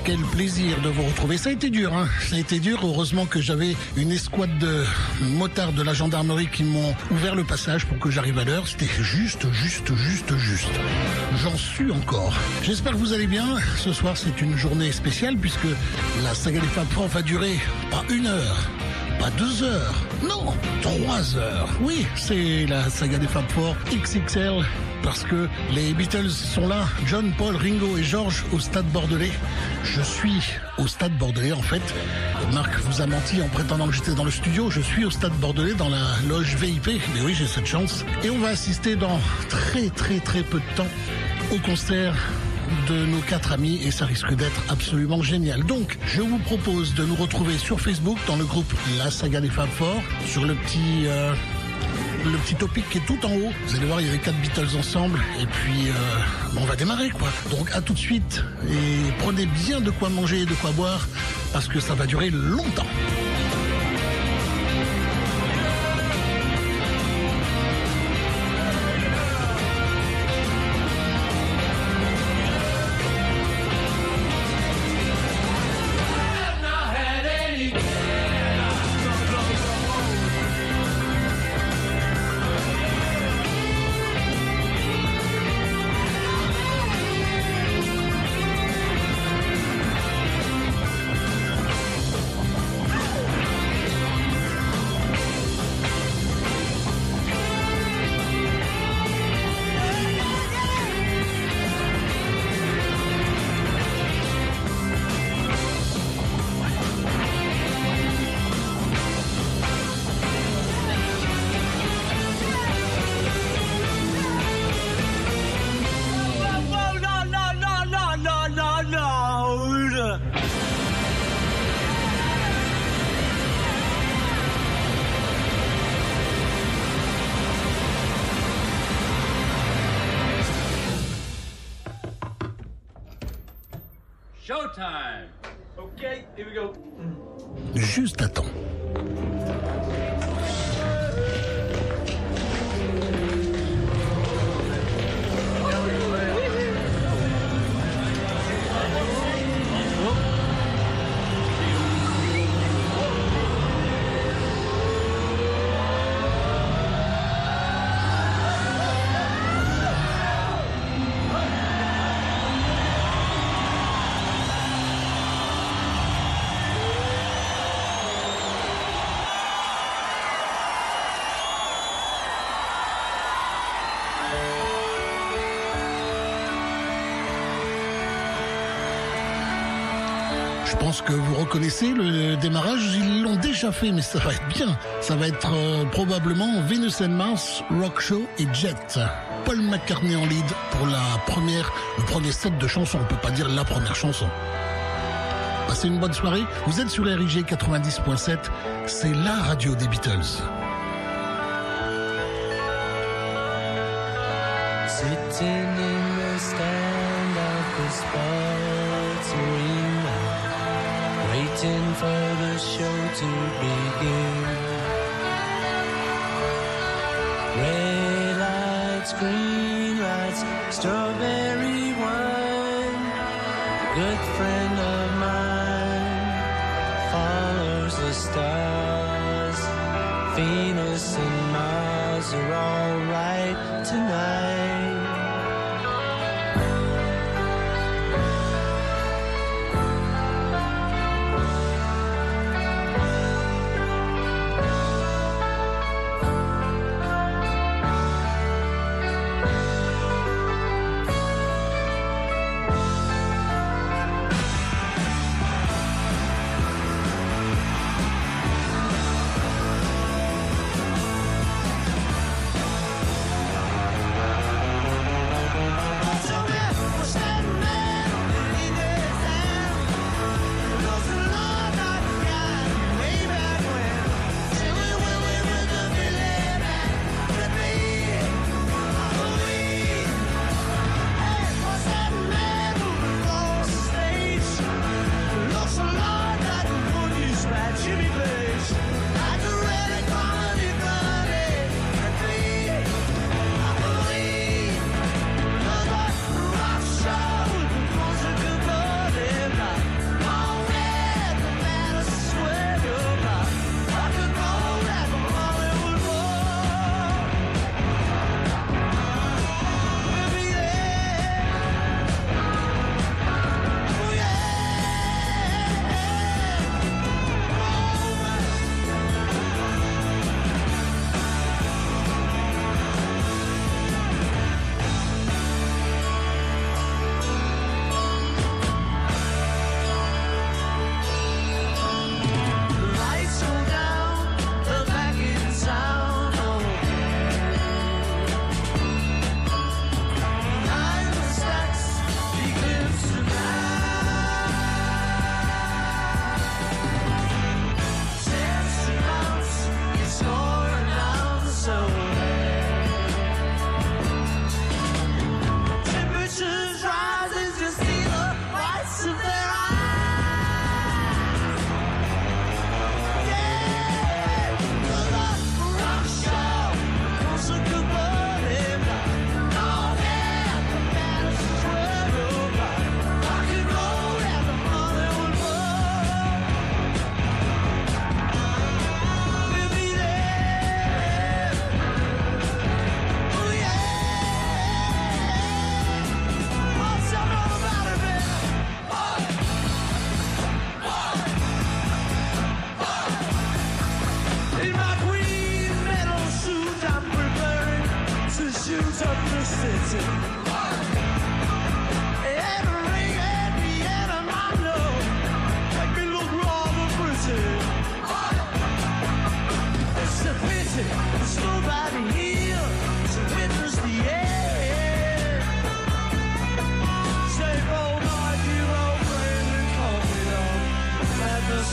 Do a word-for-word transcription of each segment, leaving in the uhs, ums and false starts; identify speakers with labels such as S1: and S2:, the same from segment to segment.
S1: quel plaisir de vous retrouver. Ça a été dur, hein. Ça a été dur. Heureusement que j'avais une escouade de motards de la gendarmerie qui m'ont ouvert le passage pour que j'arrive à l'heure. C'était juste, juste, juste, juste. J'en suis encore. J'espère que vous allez bien. Ce soir, c'est une journée spéciale puisque la saga des Fab Four va durer pas une heure, pas deux heures, non, trois heures. Oui, c'est la saga des Fab Four X X L. Parce que les Beatles sont là, John, Paul, Ringo et George au Stade Bordelais. Je suis au Stade Bordelais en fait. Marc vous a menti en prétendant que j'étais dans le studio. Je suis au Stade Bordelais dans la loge V I P. Mais oui, j'ai cette chance. Et on va assister dans très très très peu de temps au concert de nos quatre amis et ça risque d'être absolument génial. Donc, je vous propose de nous retrouver sur Facebook dans le groupe La Saga des Fab Four, sur le petit... Euh le petit topic qui est tout en haut. Vous allez voir, il y a les quatre Beatles ensemble. Et puis, euh, on va démarrer, quoi. Donc, à tout de suite. Et prenez bien de quoi manger et de quoi boire, parce que ça va durer longtemps.
S2: Showtime. Okay, here we go.
S1: Juste à temps. Je pense que vous reconnaissez le démarrage, ils l'ont déjà fait, mais ça va être bien. Ça va être euh, probablement Venus and Mars, Rock Show et Jet. Paul McCartney en lead pour la première, le premier set de chansons, on peut pas dire la première chanson. Passez une bonne soirée, vous êtes sur R I G quatre-vingt-dix point sept, c'est la radio des Beatles.
S3: Sitting in the stand of the sports arena, waiting for the show to begin. Red lights, green lights, strawberry wine. A good friend of mine follows the stars. Venus and Mars are all right tonight.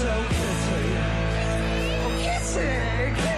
S3: so kitty. Oh, kitty, kitty.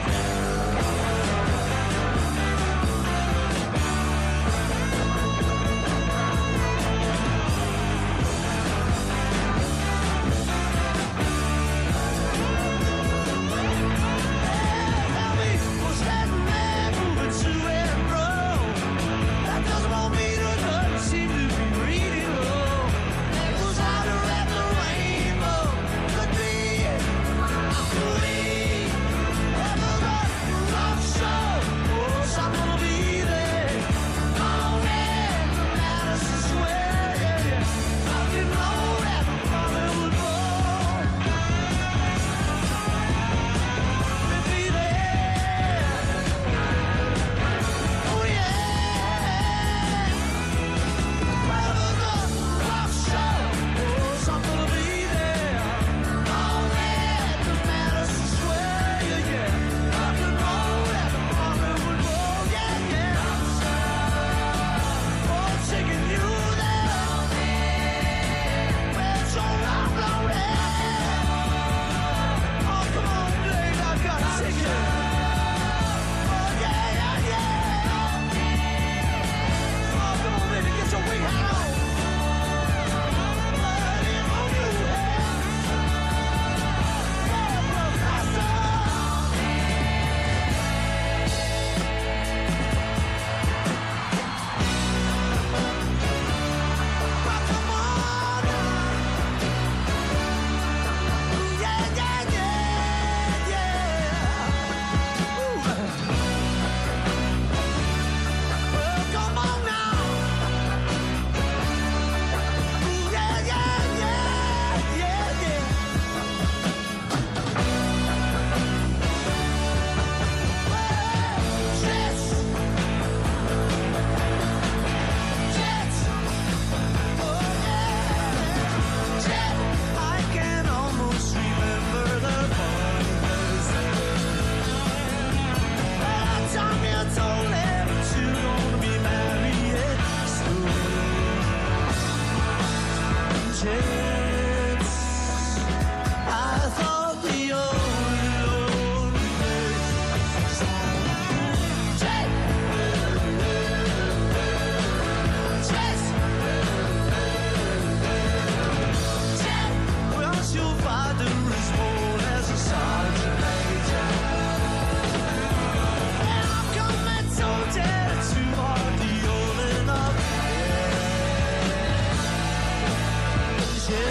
S3: Yeah.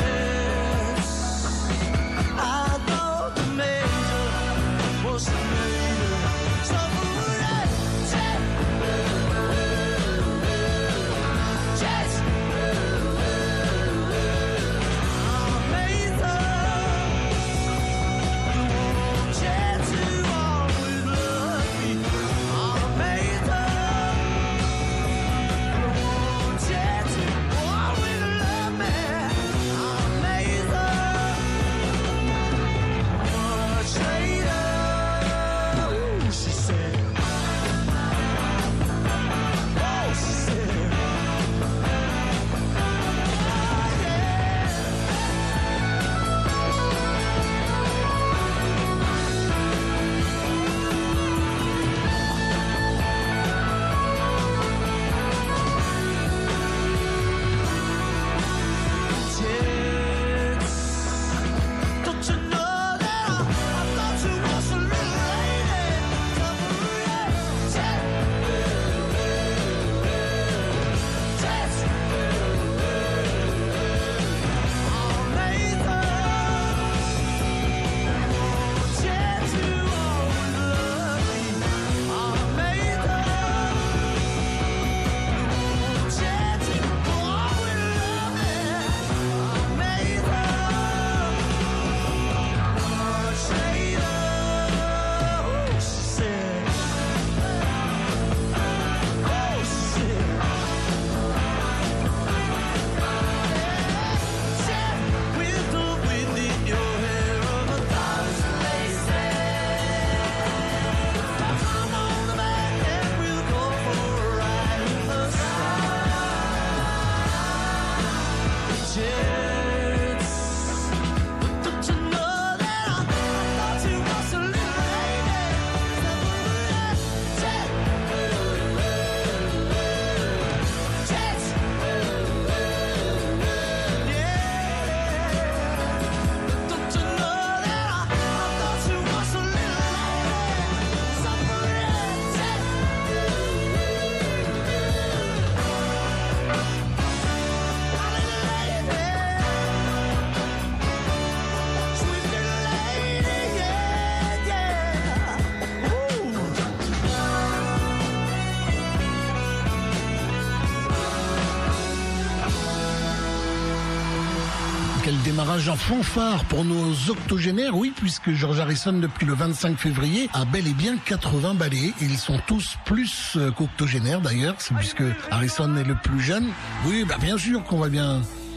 S1: quel démarrage en fanfare pour nos octogénaires, oui, puisque George Harrison, depuis le vingt-cinq février, a bel et bien quatre-vingts balais. Ils sont tous plus qu'octogénaires d'ailleurs, c'est puisque Harrison est le plus jeune. Oui, bah bien sûr qu'on va bien...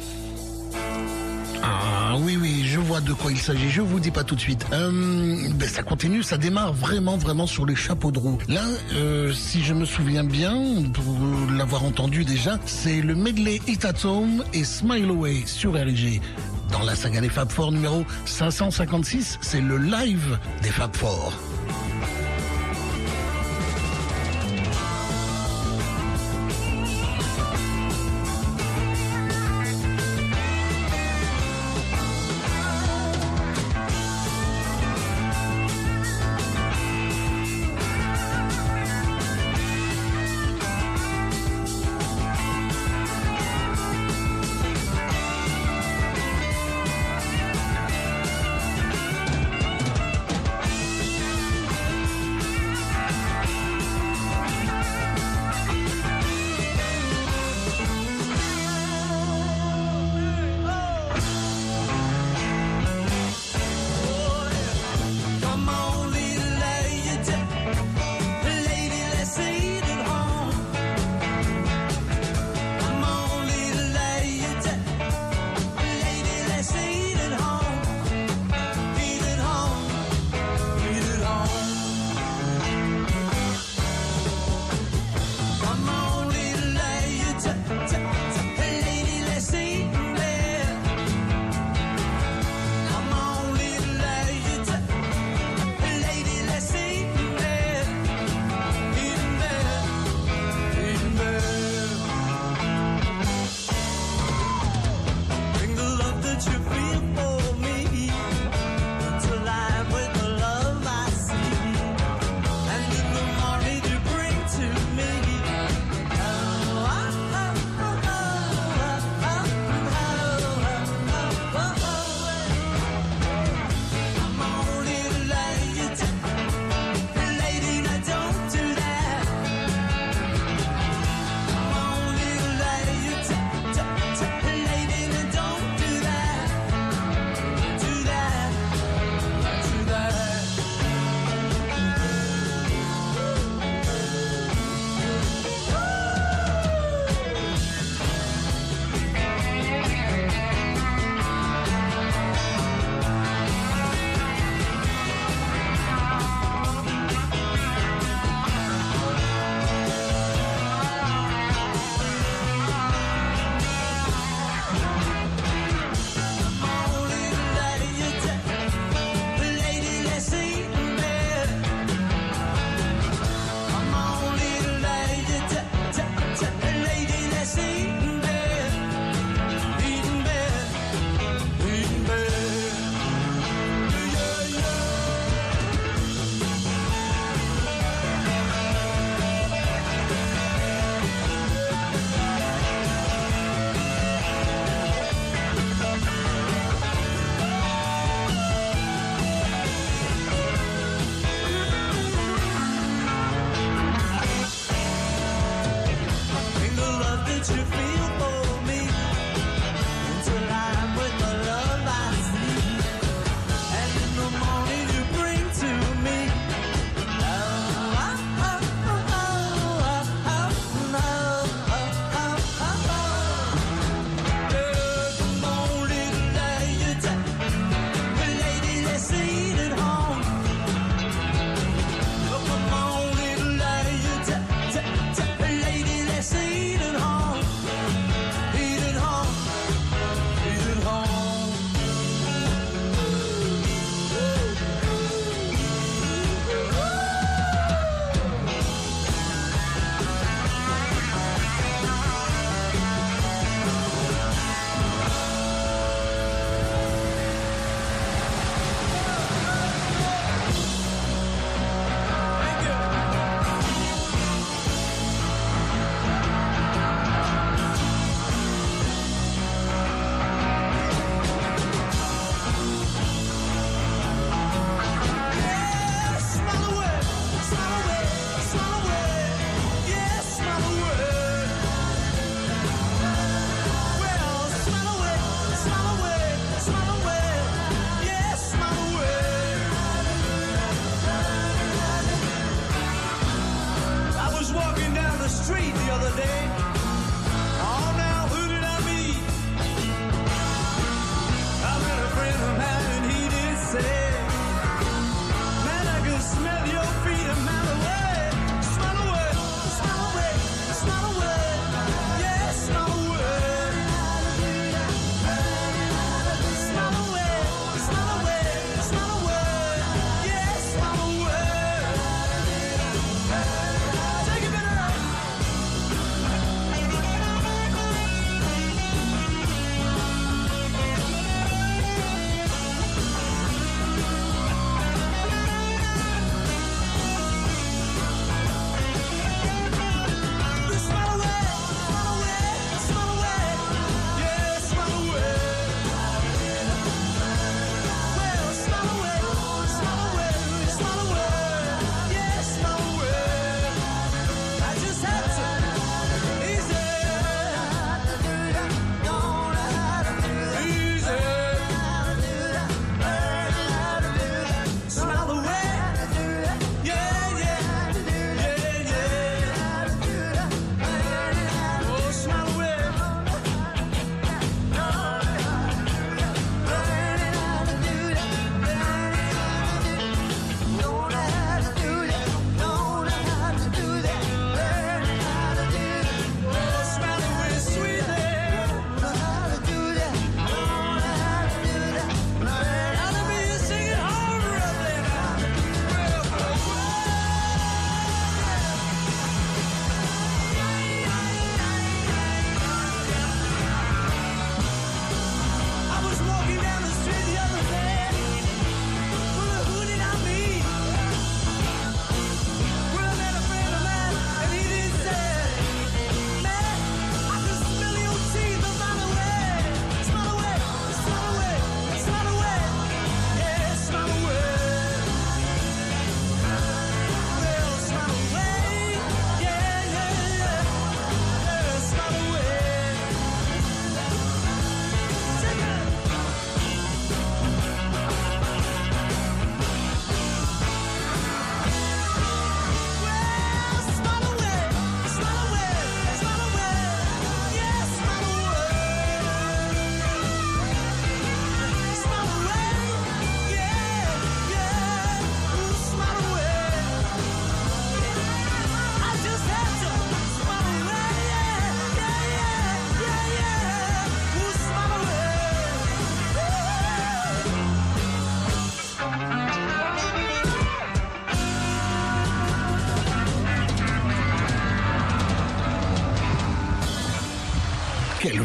S1: Ah oui, oui, je vois de quoi il s'agit, je vous dis pas tout de suite. Euh, ben ça continue, ça démarre vraiment, vraiment sur les chapeaux de roue. Là, euh, si je me souviens bien, pour l'avoir entendu déjà, c'est le medley It at Home et Smile Away sur R G. Dans la saga des Fab Four numéro cinq cent cinquante-six, c'est le live des Fab Four.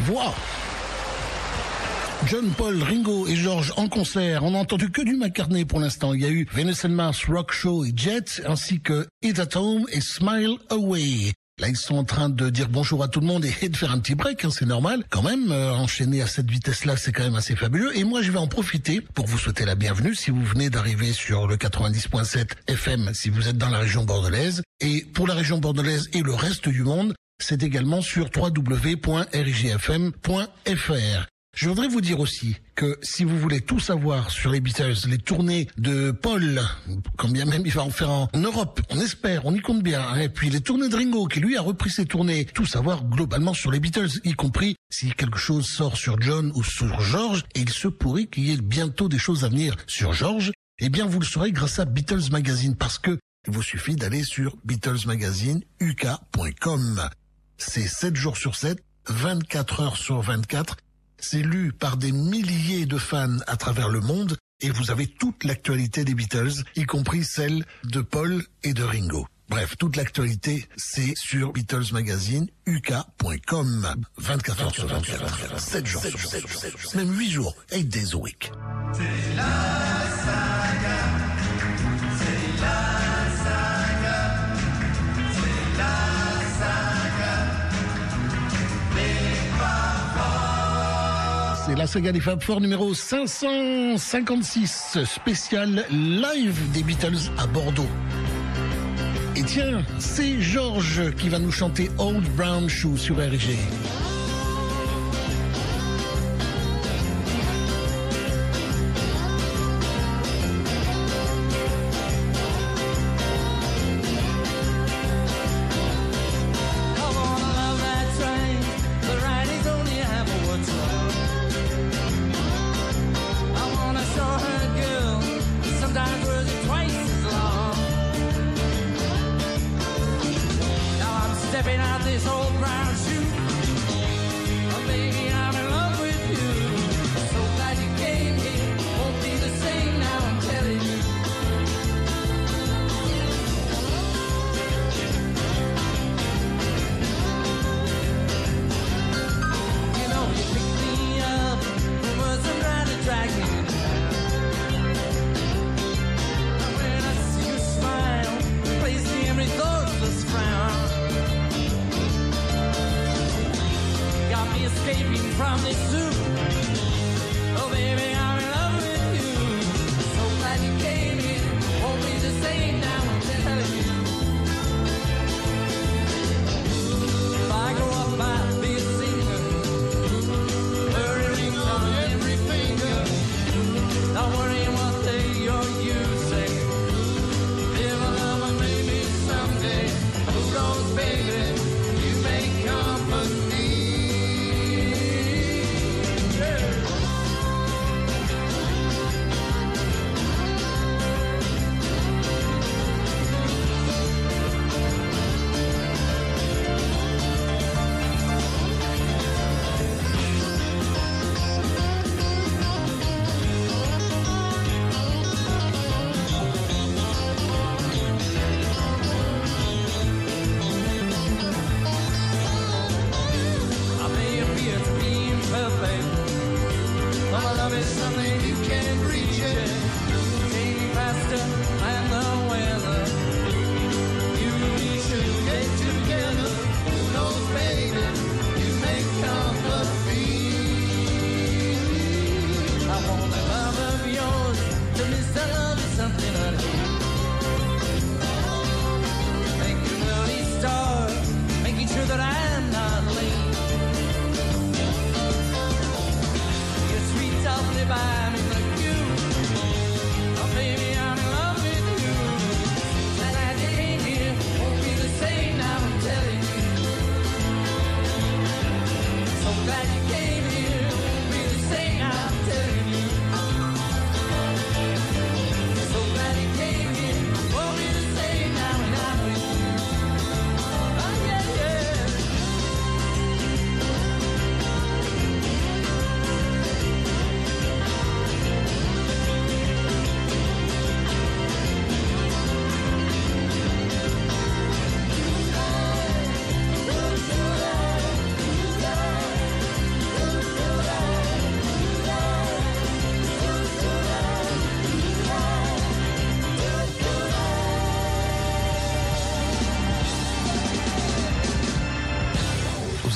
S1: voix. John, Paul, Ringo et George en concert. On n'a entendu que du McCartney pour l'instant. Il y a eu Venus and Mars, Rock Show et Jet, ainsi que It at Home et Smile Away. Là, ils sont en train de dire bonjour à tout le monde et de faire un petit break, hein, c'est normal. Quand même, euh, enchaîner à cette vitesse-là, c'est quand même assez fabuleux. Et moi, je vais en profiter pour vous souhaiter la bienvenue si vous venez d'arriver sur le quatre-vingt-dix point sept F M, si vous êtes dans la région bordelaise. Et pour la région bordelaise et le reste du monde, c'est également sur w w w point r i g f m point f r. Je voudrais vous dire aussi que si vous voulez tout savoir sur les Beatles, les tournées de Paul, quand bien même il va en faire en Europe, on espère, on y compte bien, et puis les tournées de Ringo qui lui a repris ses tournées, tout savoir globalement sur les Beatles, y compris si quelque chose sort sur John ou sur George, et il se pourrait qu'il y ait bientôt des choses à venir sur George, eh bien vous le saurez grâce à Beatles Magazine, parce que il vous suffit d'aller sur Beatles Magazine u k point com. C'est sept jours sur sept, vingt-quatre heures sur vingt-quatre. C'est lu par des milliers de fans à travers le monde et vous avez toute l'actualité des Beatles, y compris celle de Paul et de Ringo. Bref, toute l'actualité, c'est sur Beatles Magazine u k point com. vingt-quatre heures sur vingt-quatre, sept jours sur sept, même huit jours, eight days a week.
S3: C'est la saga. C'est la saga. C'est la saga. Les paroles.
S1: C'est la saga des Fab Four numéro cinq cent cinquante-six, spécial live des Beatles à Bordeaux. Et tiens, c'est George qui va nous chanter Old Brown Shoe sur R G.
S3: Stepping out this old brown shoe. Oh, baby, I'm in love with you. So glad you came here. Won't be the same now, I'm telling you. You know, you picked me up. It wasn't trying to drag me down. When I see you smile, place the every thoughtless frown. Got me escaping from this zoo. Oh, baby, I'm in love with you. So glad you came here. Won't be the same now, I'm telling you. If I grow up, I'll be a singer. Wearing rings on every finger. Not worrying what they or you say. Live a love and maybe someday. Who knows, baby, you may comfort me. I may appear to be imperfect, but my love is something you can't reach it. Changing faster than the weather. You and me should get together. Who knows, baby, you may comfort me. I want the love of yours to miss that love is something I need. Make an early start, making sure that I'm not late. Your sweet softly by me like you. Oh, baby, I'm in love with you. And I came here, won't be the same now, I'm telling you. So glad you came here, won't be the same now, I'm telling you. So glad you came here, won't be the same now, and I'm with you. Oh, yeah, yeah.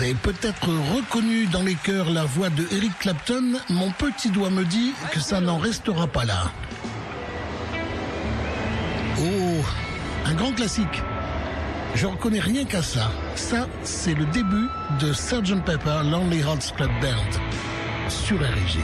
S1: avez peut-être reconnu dans les chœurs la voix de Eric Clapton. Mon petit doigt me dit que ça n'en restera pas là. Oh, un grand classique. Je reconnais rien qu'à ça. Ça, c'est le début de sergeant Pepper Lonely Hearts Club Band sur R G.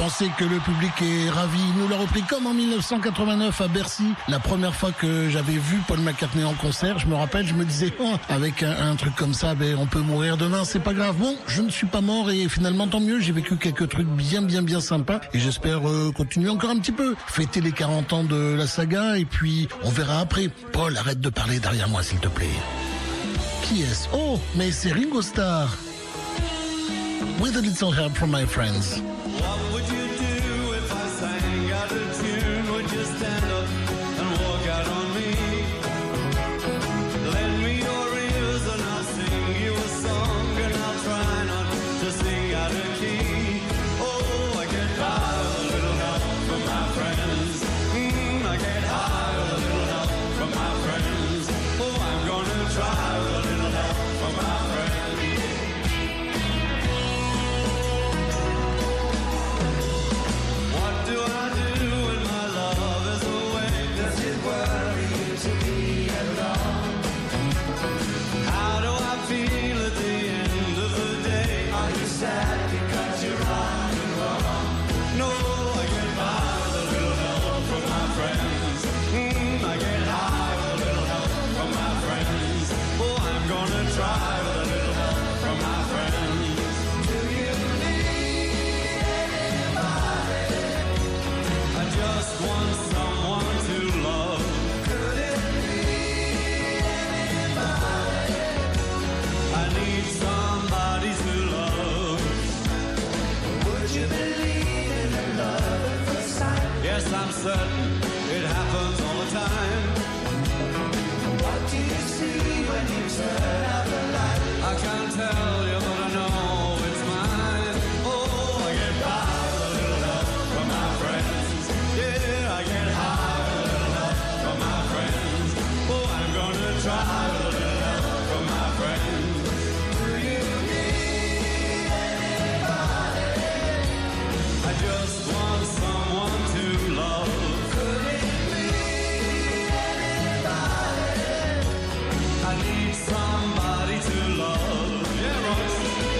S1: penser que le public est ravi. Il nous l'a repris comme en mille neuf cent quatre-vingt-neuf à Bercy. La première fois que j'avais vu Paul McCartney en concert, je me rappelle, je me disais, oh, avec un, un truc comme ça, ben, on peut mourir demain, c'est pas grave. Bon, je ne suis pas mort et finalement, tant mieux, j'ai vécu quelques trucs bien, bien, bien sympas et j'espère euh, continuer encore un petit peu. Fêter les quarante ans de la saga et puis on verra après. Paul, arrête de parler derrière moi, s'il te plaît. Qui est-ce? Oh, mais c'est Ringo Starr. With a little help from my friends.
S3: What would you do if I sang out of tune? Would you stand up and walk out on me? Lend me your ears and I'll sing you a song, and I'll try not to sing out of key. Oh, I get by with a little help from my friends. Mm, I get high with a little help from my friends. Oh, I'm gonna try with a little help from my friends. What do I do when my love is away? Does it worry you to be alone? How do I feel at the end of the day? Are you sad because you're on your own? No, I get by with a little help from my friends. Mm, I get high with a little help from my friends. Oh, I'm gonna try with a little help from my friends. Do you need anybody? I just want someone to love. Could it be anybody? I need somebody to love. Would you believe in a love at first sight? Yes, I'm certain it happens all the time. What do you see when you turn out the light? I can't tell you, but I know it's mine. Oh, I get by with a little help from my friends. Yeah, I get high with a little help from my friends. Oh, I'm gonna try with a little help from my friends. Do you need anybody? I just want someone to love. Could it be anybody? I need somebody to love. Yeah, Ross.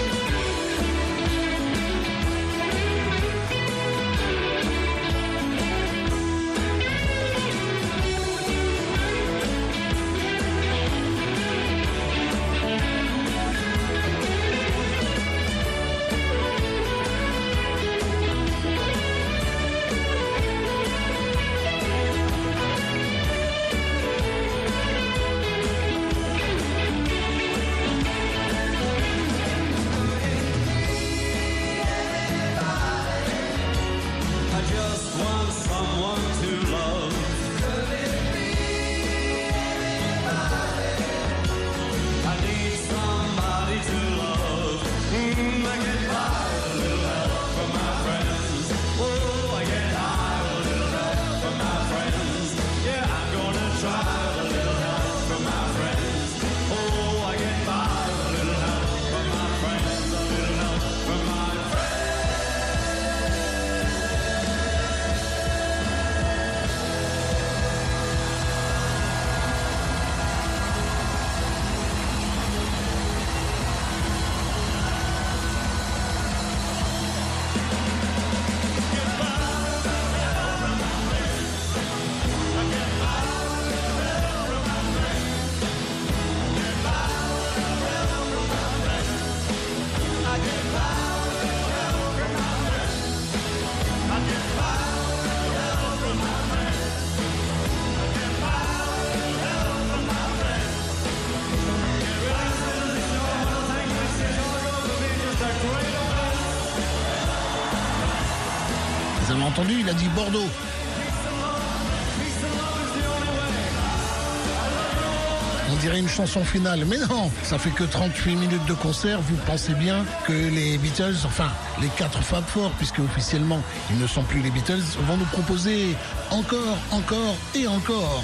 S3: I just want someone to love. Could it be anybody? I need somebody to love. Mm, I get by with a little help from my friends. Oh, I get high with a little help from my friends. Yeah, I'm gonna try with a little help from my friends. Oh, I get by with a little help from my friends. A little help from my friends.
S1: Vous avez entendu, il a dit Bordeaux. On dirait une chanson finale, mais non, ça fait que trente-huit minutes de concert. Vous pensez bien que les Beatles, enfin les quatre Fab Four, puisque officiellement ils ne sont plus les Beatles, vont nous proposer encore, encore et encore.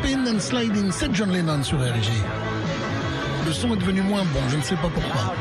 S1: Slippin' and Sliding, c'est John Lennon sur R J. Le son est devenu moins bon, je ne sais pas pourquoi.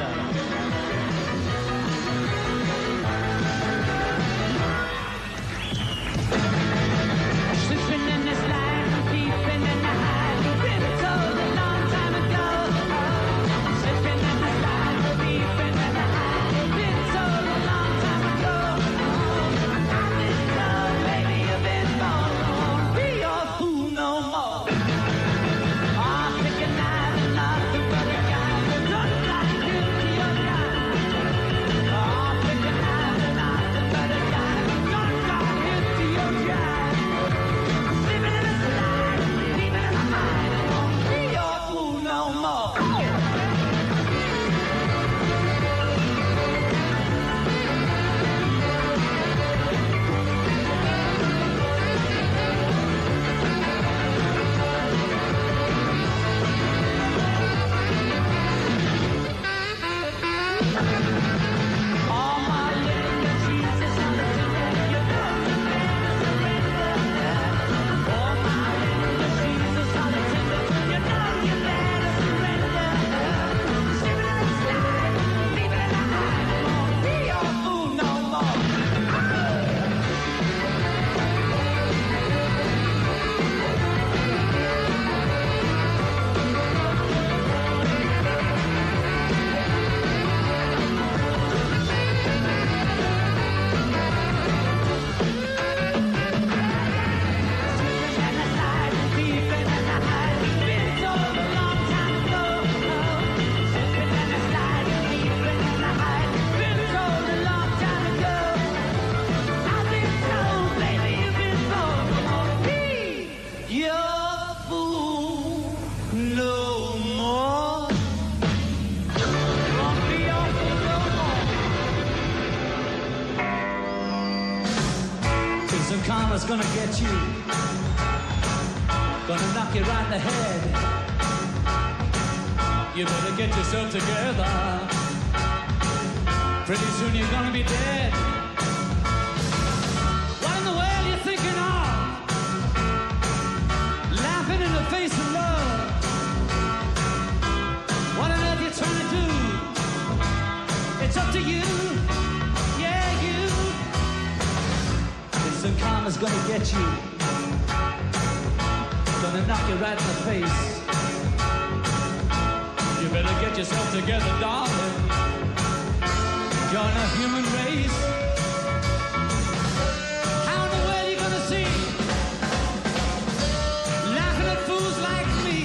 S3: Karma's gonna get you, gonna knock you right in the head. You better get yourself together, pretty soon you're gonna be dead. What in the world you thinking of? Laughing in the face of love. What on earth you trying to do? It's up to you. And karma's gonna get you, gonna knock you right in the face. You better get yourself together, darling. Join a human race. How in the world you gonna see? Laughing at fools like me.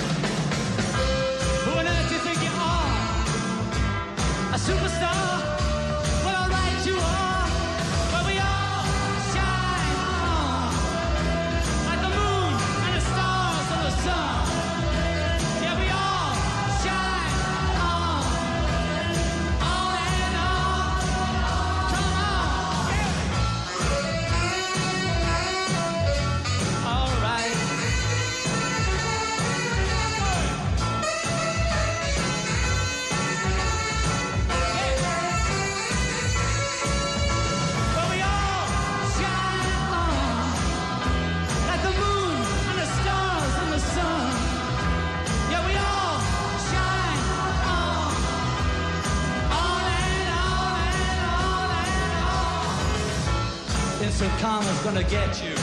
S3: Who on earth you think you are? A superstar? Well, alright, you are. But we are. So karma's gonna get you.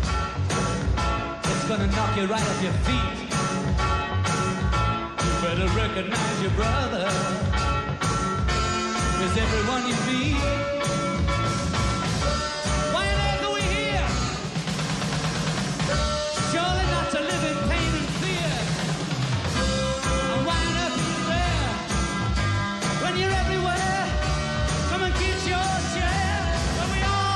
S3: It's gonna knock you right off your feet. You better recognize your brother, 'cause everyone you meet. Why on earth are we here? Surely not to live in pain and fear. And why on earth are you there? When you're everywhere, come and get your share. But we all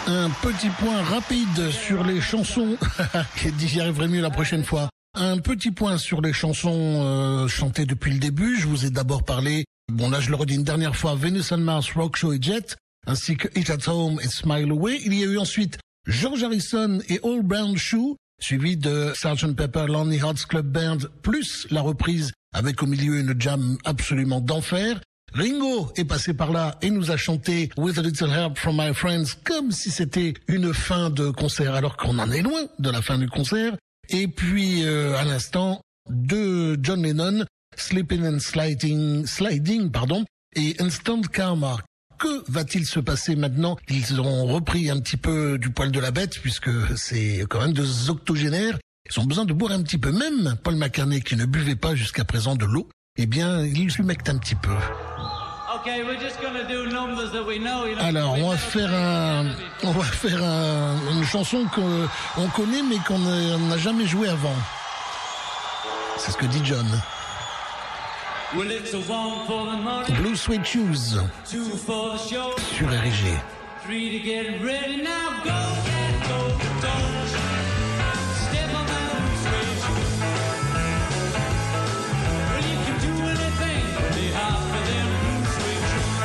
S1: Un petit point rapide sur les chansons. J'y arriverai mieux la prochaine fois. Un petit point sur les chansons euh, chantées depuis le début. Je vous ai d'abord parlé, bon là je le redis une dernière fois, Venus and Mars, Rock Show et Jet, ainsi que It at Home et Smile Away. Il y a eu ensuite George Harrison et All Brown Shoe, suivi de sergeant Pepper Lonely Hearts Club Band, plus la reprise avec au milieu une jam absolument d'enfer. Ringo est passé par là et nous a chanté With a Little Help from My Friends comme si c'était une fin de concert alors qu'on en est loin de la fin du concert. Et puis euh, à l'instant de John Lennon, Slipping and Sliding, Sliding pardon, et Instant Karma. Que va-t-il se passer maintenant? Ils ont repris un petit peu du poil de la bête puisque c'est quand même deux octogénaires. Ils ont besoin de boire un petit peu. Même Paul McCartney qui ne buvait pas jusqu'à présent de l'eau, eh bien il s'humecte un petit peu.
S3: Okay, we're just gonna do numbers that we know, you know.
S1: Alors, on va faire un, on va faire un, une chanson qu'on on connaît mais qu'on n'a jamais joué avant. C'est ce que dit John.
S3: Well, it's a one for the money,
S1: Blue Suede Shoes
S3: two for the show,
S1: sur R G.
S3: three to get ready now. Go, get go, don't step on that blue suede shoe. Well, you can do anything, really hard for them blue suede shoes.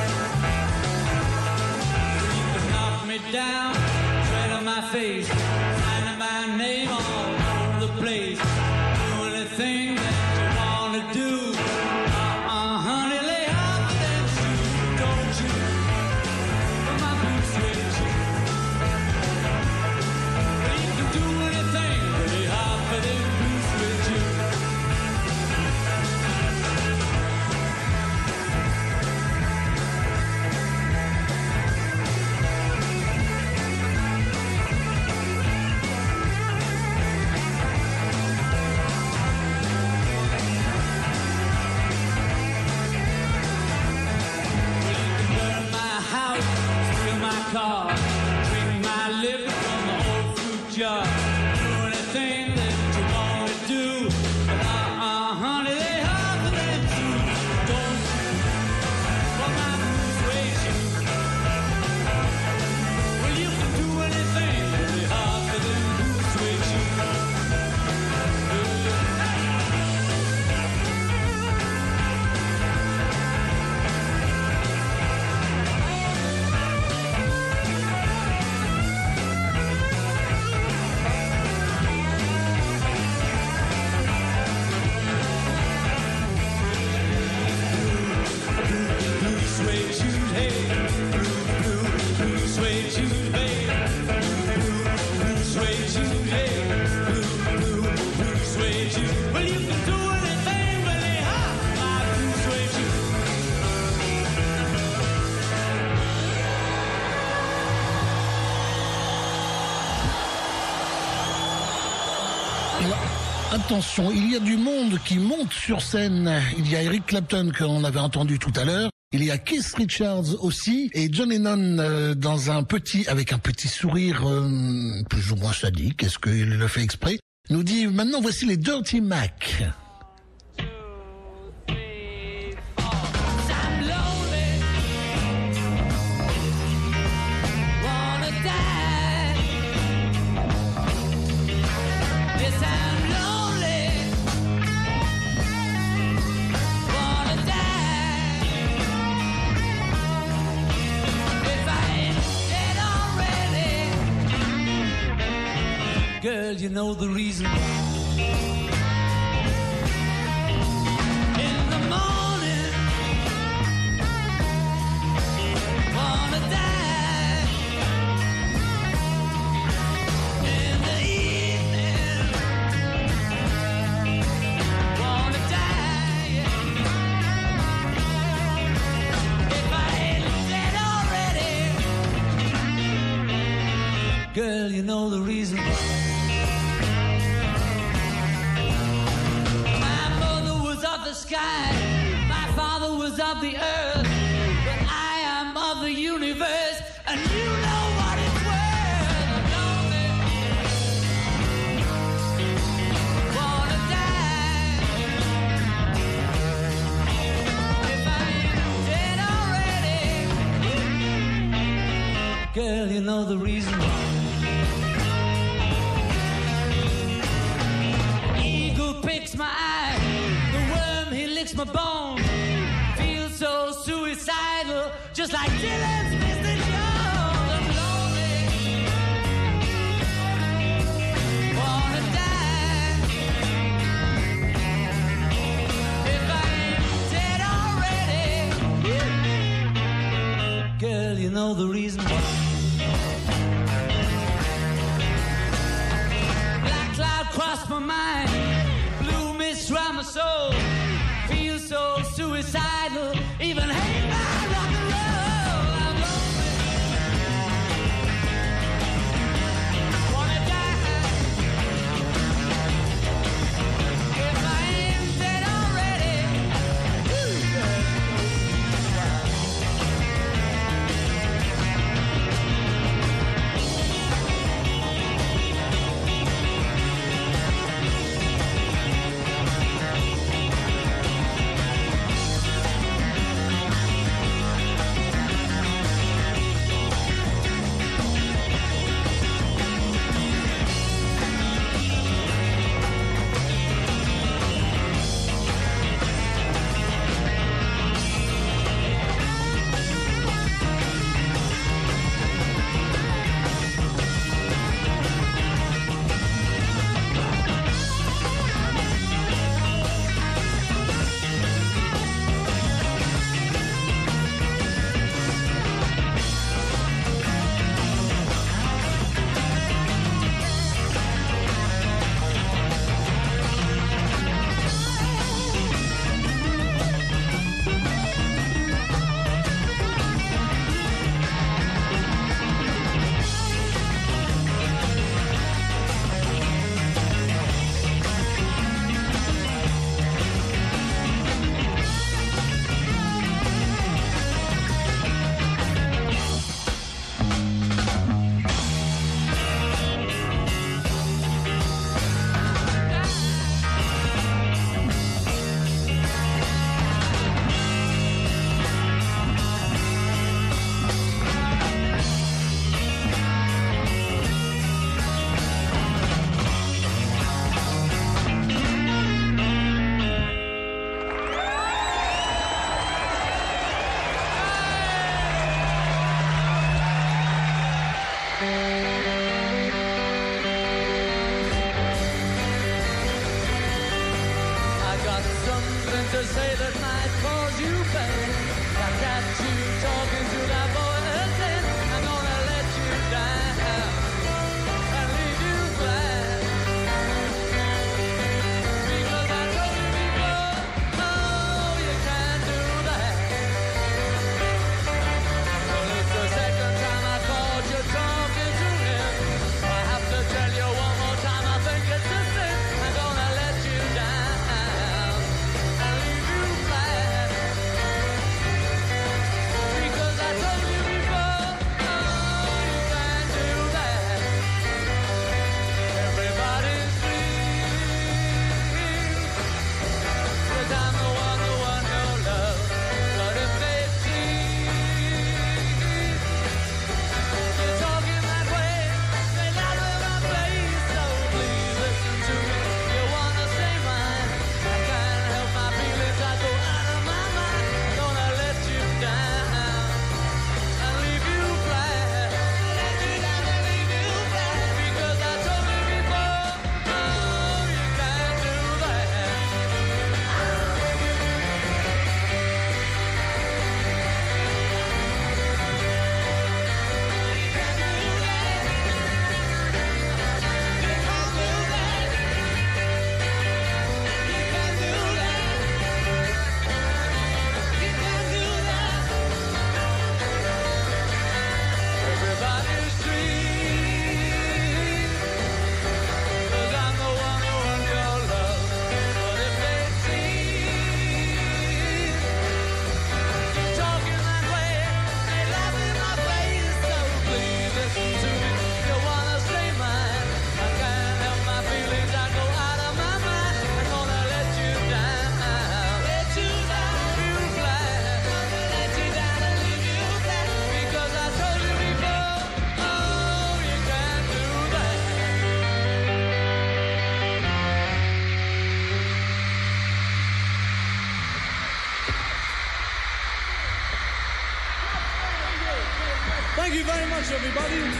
S3: Well, you can knock me down, tread on my face, sign my name all over the place. Do anything that you wanna do. Car, drink my liquor from the old fruit jar. Do anything that you want to do. But uh-uh, honey, they hard for them too. Don't for my blue suede shoes. Well, you can do anything really hard for them blue suede shoes.
S1: Attention, il y a du monde qui monte sur scène. Il y a Eric Clapton qu'on avait entendu tout à l'heure. Il y a Keith Richards aussi et John Lennon euh, dans un petit, avec un petit sourire euh, plus ou moins sadique. Est-ce qu'il le fait exprès? Nous dit maintenant voici les Dirty Mac.
S3: Girl, you know the reason. In the morning, wanna die. In the evening, wanna die. If I ain't dead already, girl, you know the reason. Sky. My father was of the earth, but I am of the universe, and you know what it's worth. Lonely, wanna die. If I ain't dead already, Girl, you know the reason why. Eagle picks my eye, the worm he licks my bone. Feel so suicidal, just like Dylan's Mister Jones. I'm lonely, wanna die. If I ain't dead already, yeah. Girl, you know the reason why. Cross my mind, blue mist round my soul. Feel so suicidal, even hate my rock and roll. I'm lonely, wanna die. If I ain't dead already, woo, girl, to say that might cause you pain. I got you talking to that boy again. I'm gonna let you down and leave you flat. Because I told you before, oh, you can't do that. Well, it's the second time I called you talking to him. I have to tell you one more time, I think it's a sin. I'm gonna let you down and leave you flat.
S4: Thank you very much, everybody.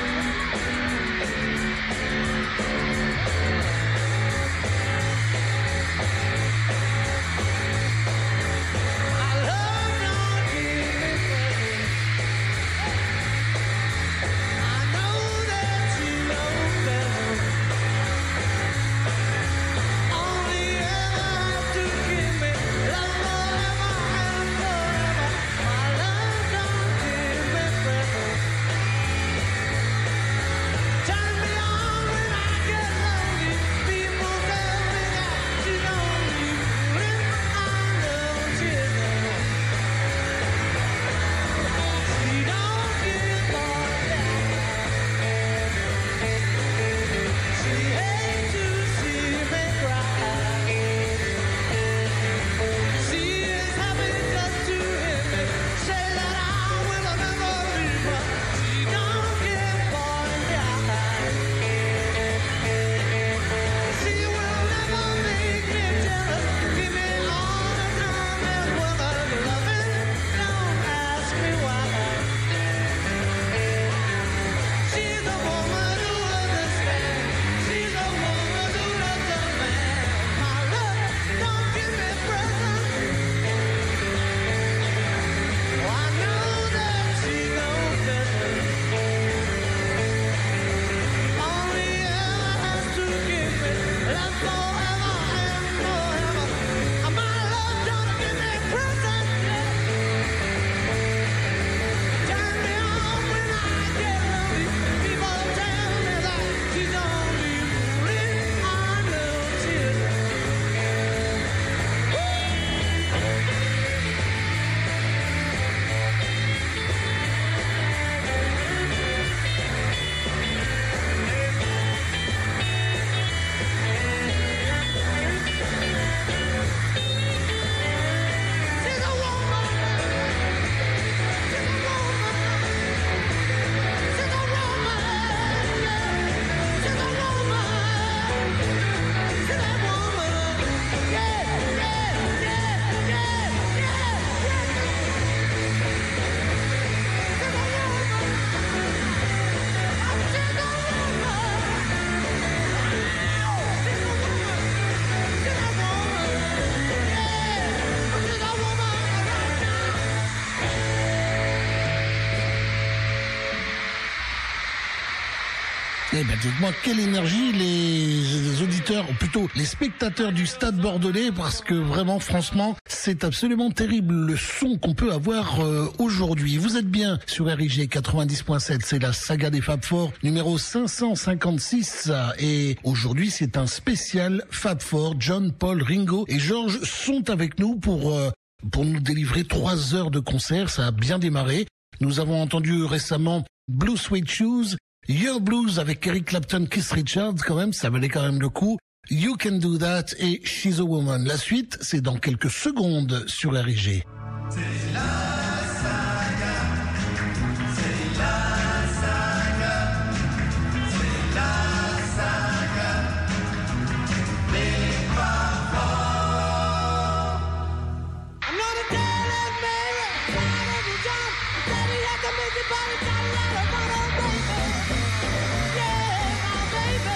S1: Eh ben, dites-moi, quelle énergie les auditeurs, ou plutôt les spectateurs du Stade Bordelais, parce que vraiment, franchement, c'est absolument terrible le son qu'on peut avoir euh, aujourd'hui. Vous êtes bien sur R I G quatre-vingt-dix point sept, c'est la saga des Fab Four numéro cinq cent cinquante-six, et aujourd'hui c'est un spécial Fab Four. John, Paul, Ringo et George sont avec nous pour euh, pour nous délivrer trois heures de concert. Ça a bien démarré. Nous avons entendu récemment Blue Suede Shoes, Your Blues avec Eric Clapton, Keith Richards, quand même, ça valait quand même le coup. You Can Do That et She's a Woman. La suite, c'est dans quelques secondes sur R I G.
S5: C'est la saga, c'est la saga, c'est la saga, les parents.
S3: I'm gonna tell that Mary, John, Uncle John, that he had to make it by the time he had a run on baby. Yeah, my baby.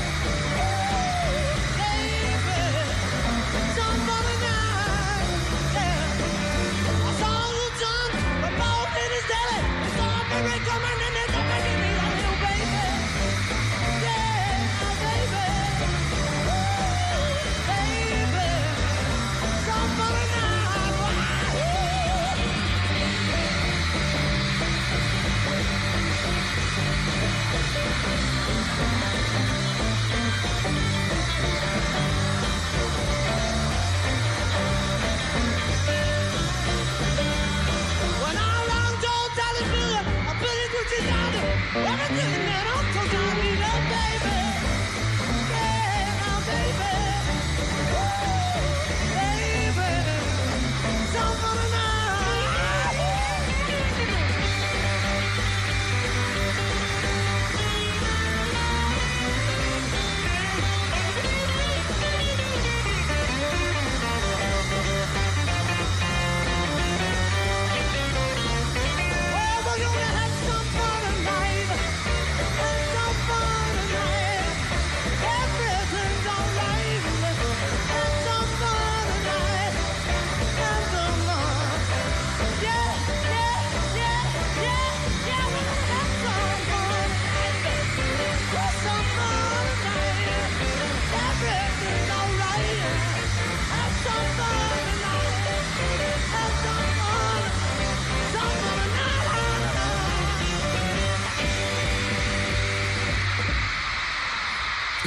S3: Ooh, baby. Some for the night. Yeah. I saw Uncle John, the boat in his deli. I saw Mary coming in and coming in me, that little baby. Yeah, my baby. Ooh, baby. Some for the night. Ooh.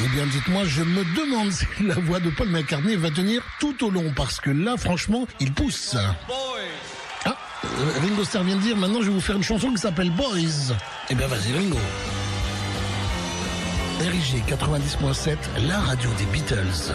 S1: Eh bien, dites-moi, je me demande si la voix de Paul McCartney va tenir tout au long, parce que là, franchement, il pousse. Ah, euh, Ringo Starr vient de dire, maintenant je vais vous faire une chanson qui s'appelle Boys. Eh bien, vas-y, Ringo. R I G quatre-vingt-dix point sept, la radio des Beatles.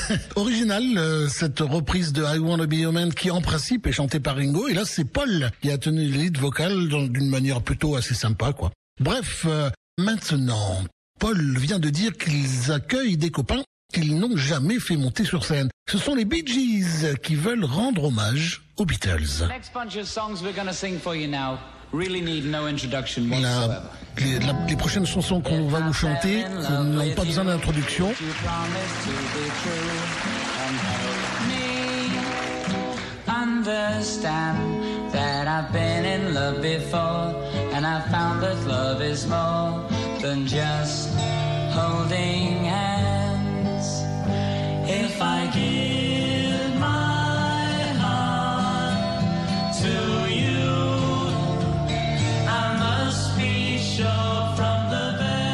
S1: Original, euh, cette reprise de I Wanna Be Your Man qui en principe est chantée par Ringo. Et là, c'est Paul qui a tenu le lead vocal dans- d'une manière plutôt assez sympa, quoi. Bref, euh, maintenant, Paul vient de dire qu'ils accueillent des copains qu'ils n'ont jamais fait monter sur scène. Ce sont les Bee Gees qui veulent rendre hommage aux Beatles.
S4: Next bunch of songs we're going to sing for you now really need no introduction
S1: La-
S4: whatsoever.
S1: les, la- les prochaines chansons qu'on va vous chanter euh, n'ont pas besoin d'introduction.
S4: You promise to be true and help me understand that I've been in love before and I found that love is more than just holding hands. If I give my heart to you, I must be sure from the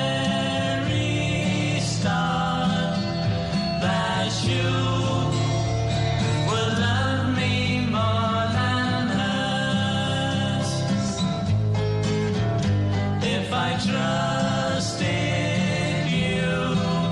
S4: very start that you will love me more than hers. If I trust in you,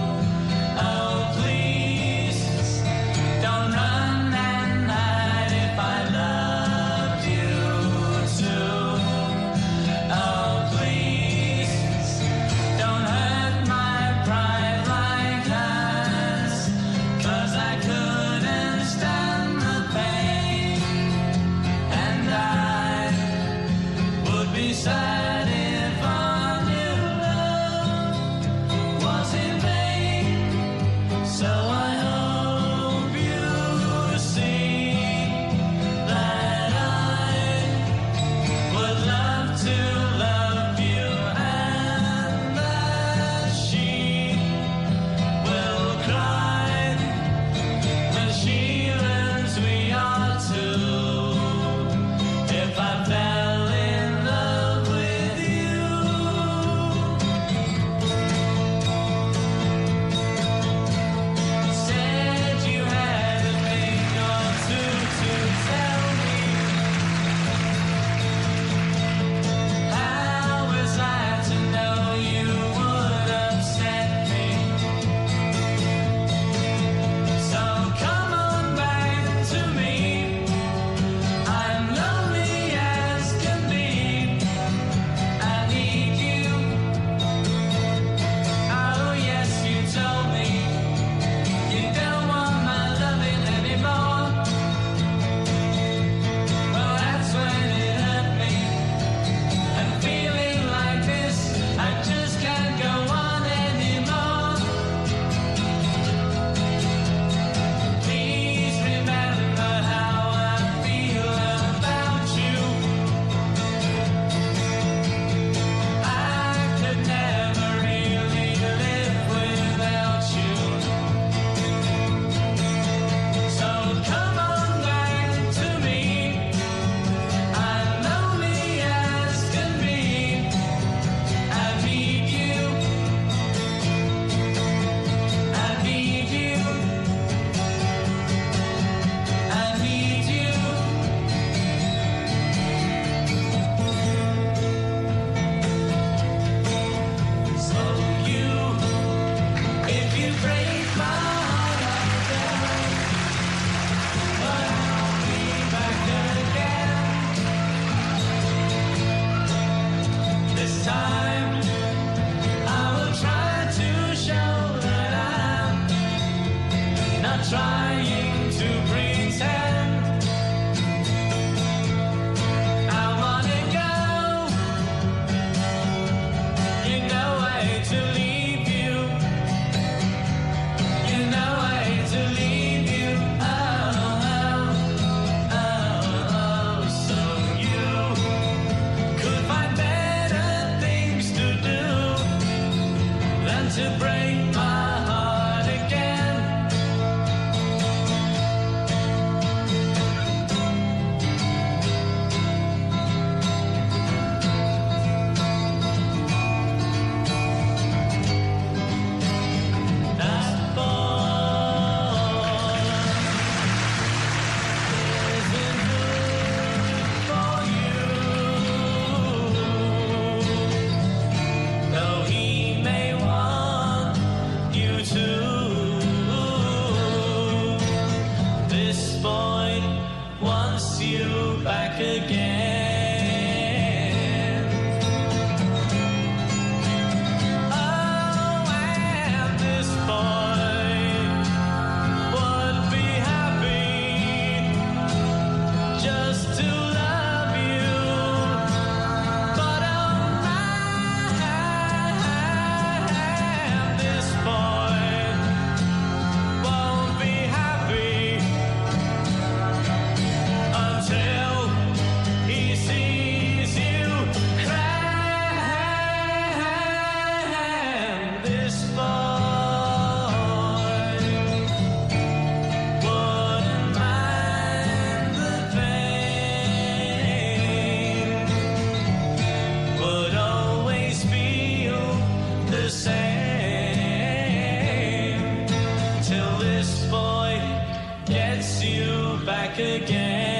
S3: you back again. Oh, and this boy would be happy just to love you, but oh man, this boy won't be happy until he sees you cry. This boy wouldn't mind the pain, would always feel the same till this boy gets you back again.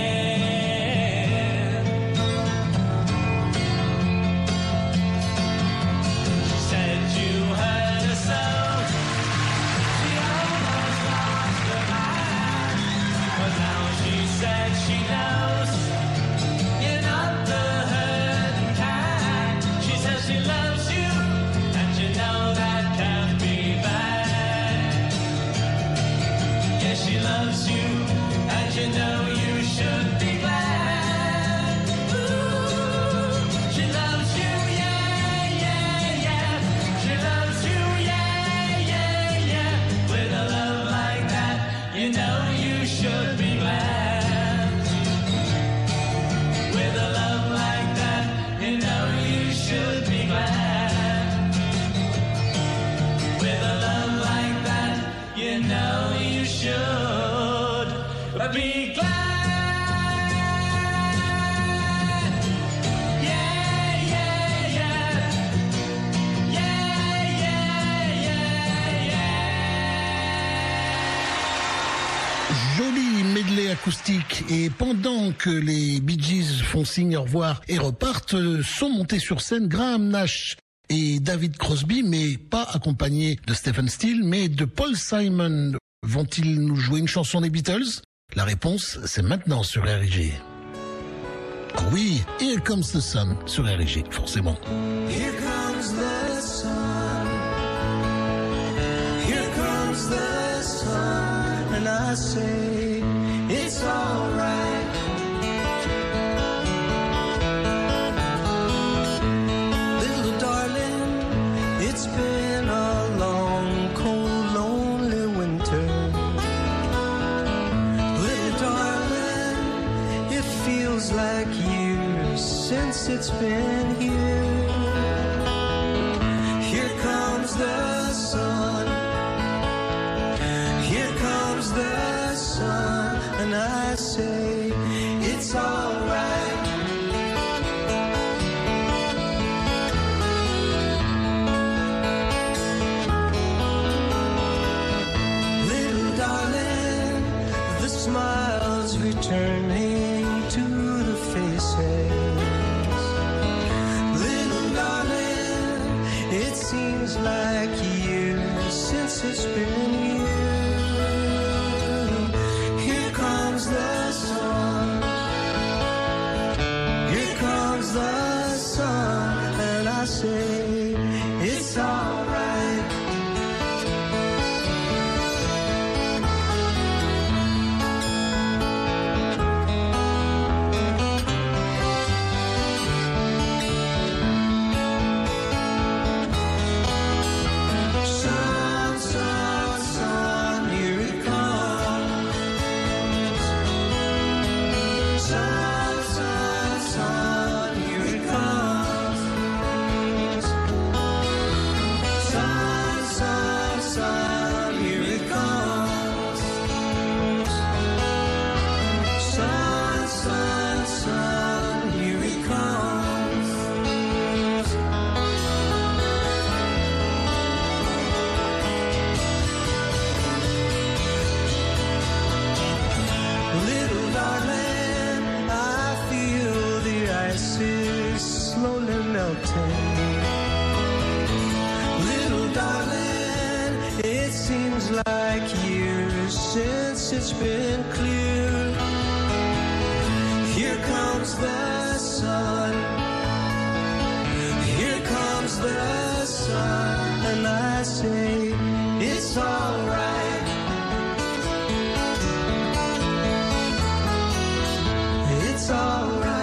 S3: She said you hurt her so, she almost lost her mind. But now she said she knows you're not the hurting kind. She says she loves you, and you know that can't be bad. Yes, she loves you, and you know you should be glad. Ooh, she loves you, yeah, yeah, yeah. She loves you, yeah, yeah, yeah. With a love like that, you know you should be glad. With a love like that, you know you should be glad. With a love like that, you know you should be glad. Yeah, yeah, yeah. Yeah, yeah, yeah, yeah.
S1: Joli medley acoustique. Et pendant que les Bee Gees font signe au revoir et repartent, euh, sont montés sur scène Graham Nash et David Crosby, mais pas accompagnés de Stephen Stills, mais de Paul Simon. Vont-ils nous jouer une chanson des Beatles? La réponse, c'est maintenant sur R G. Ah oui, Here Comes the Sun sur R G, forcément.
S5: Here comes the sun. Here comes the sun. And I say, it's alright. Little darling, it's been a long, cold, lonely winter. Little darling, it feels like years since it's been here. Here comes the sun. Here comes the sun. And I say, it's alright. Little darling, the smiles returning to the faces. Little darling, it seems like years since it's been you. Here comes the sun. Here comes the sun. And I say, it's alright. Sun, sun, sun, here it comes. Sun, sun, sun, here it comes. Sun, sun, sun, here it comes. Sun, sun, sun, here it comes. Little darling, I feel the ice is slowly melting. Little darling, it seems like years since it's been clear. Here comes the sun. Here comes the sun. And I say, it's alright. It's alright.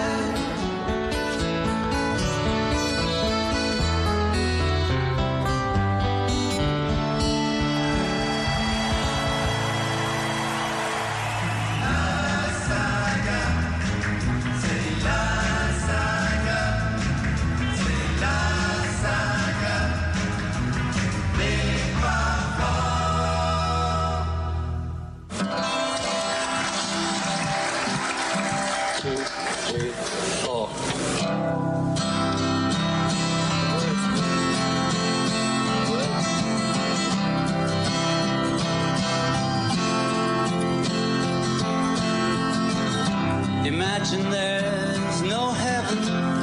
S3: Imagine there's no heaven.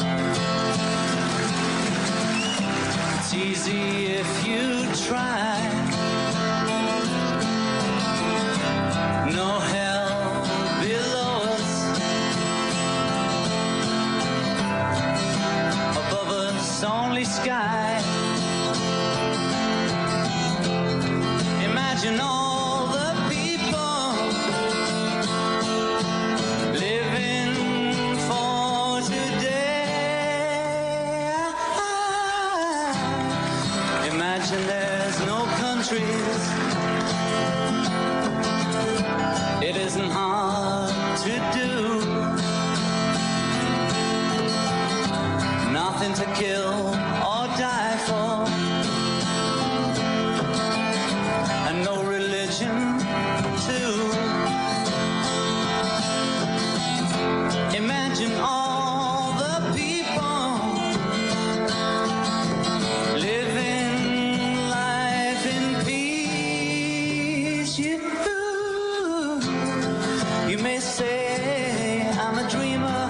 S3: It's easy if you try. No hell below us. Above us only sky. Imagine all the people living for today. Imagine there's no countries. It isn't hard to do. Nothing to kill or die for. And no religion too. Imagine all the people living life in peace. You, you may say I'm a dreamer,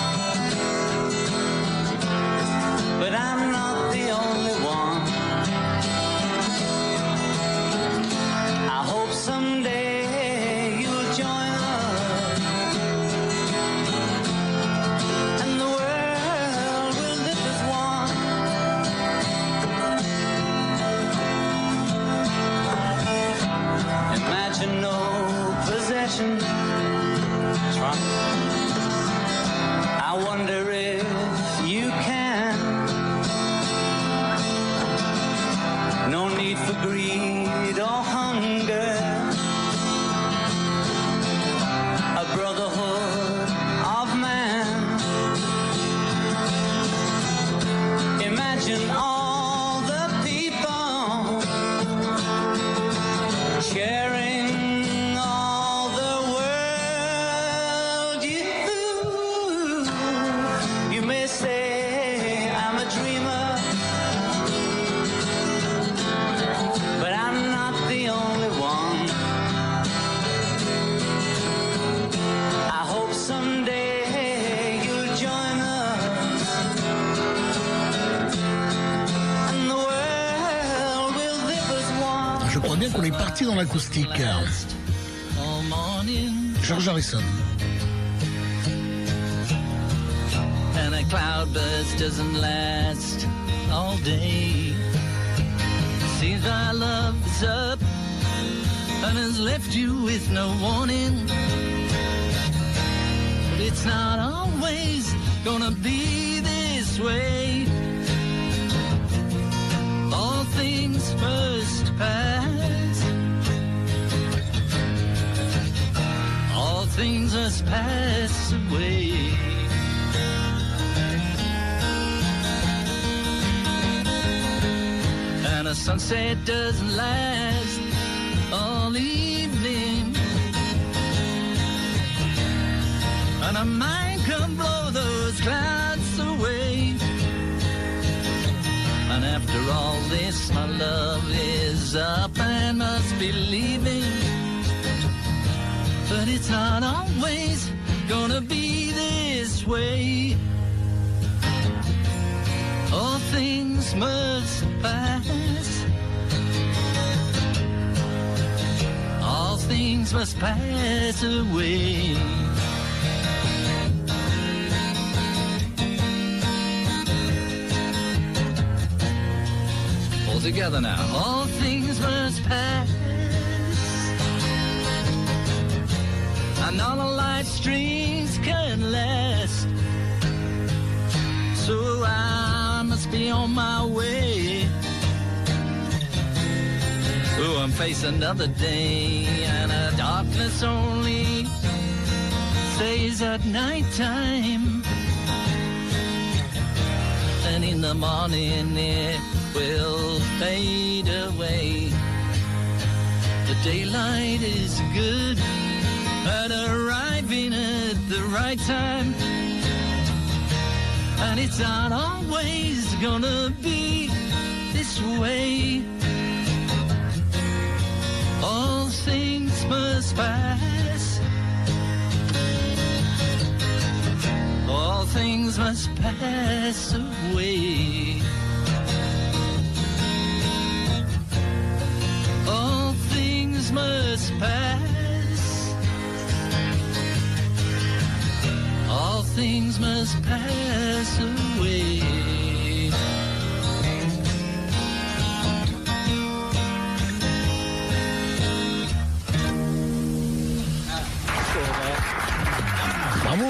S3: but I'm not the only one. I hope someday you'll join us, and the world will live as one. Imagine no possession. Trump. I wonder if you can. No need for greed or hunger. A brotherhood of man. Imagine all the people sharing all the world. You, you may say I'm a dreamer, but I'm not the only one. I hope someday you'll join us, and the world will live as one.
S1: Je crois bien qu'on est parti dans l'acoustique.
S3: All morning,
S1: George Harrison.
S3: and a cloudburst doesn't last all day. Seems our love is up and has left you with no warning. But it's not always gonna be this way. All things must pass. All things must pass away. And a sunset doesn't last all evening. And a mind can blow those clouds away. And after all this, my love is up and must be leaving. But it's not always gonna be this way. All things must pass. All things must pass away. together now. All things must pass, and all of life's strings can last. So I must be on my way. Oh, I'm facing another day, and a darkness only stays at night time. And in the morning it will fade away. The daylight is good at arriving at the right time, and it's not always gonna be this way. All things must pass, all things must pass away. All things must pass, all things must pass away.
S1: Bravo.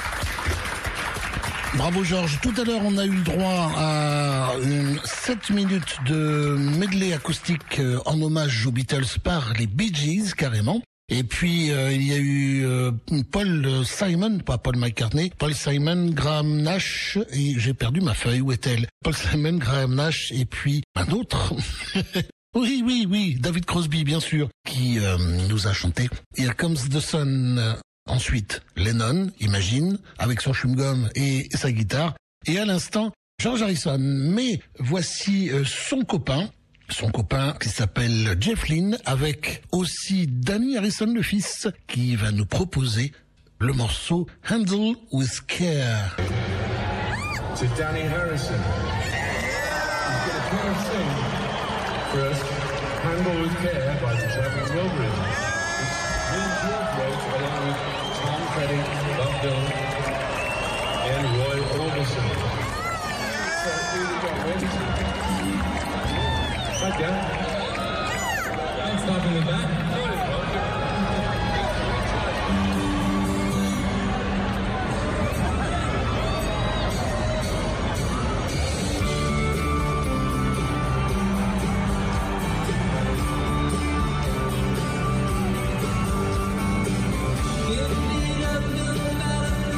S1: Bravo Georges. Tout à l'heure, on a eu le droit à une sept minutes de medley acoustique en hommage aux Beatles par les Bee Gees, carrément. Et puis, euh, il y a eu euh, Paul Simon, pas Paul McCartney, Paul Simon, Graham Nash, et j'ai perdu ma feuille, où est-elle? Paul Simon, Graham Nash, et puis un autre. Oui, oui, oui, David Crosby, bien sûr, qui euh, nous a chanté Here Comes the Sun. Ensuite, Lennon, imagine, avec son chewing-gum et sa guitare. Et à l'instant, George Harrison. Mais voici euh, son copain, son copain qui s'appelle Jeff Lynne, avec aussi Danny Harrison le fils, qui va nous proposer le morceau Handle with Care.
S6: To Danny Harrison. He's going to come and sing for us Handle with Care by the Traveling Wilburys. It's Bill George wrote along with Tom Petty, Bob Dylan, and Roy Orbison. So here we go, ready to... Hi, Dan. Thanks for having me back.
S3: Give me a blue matter.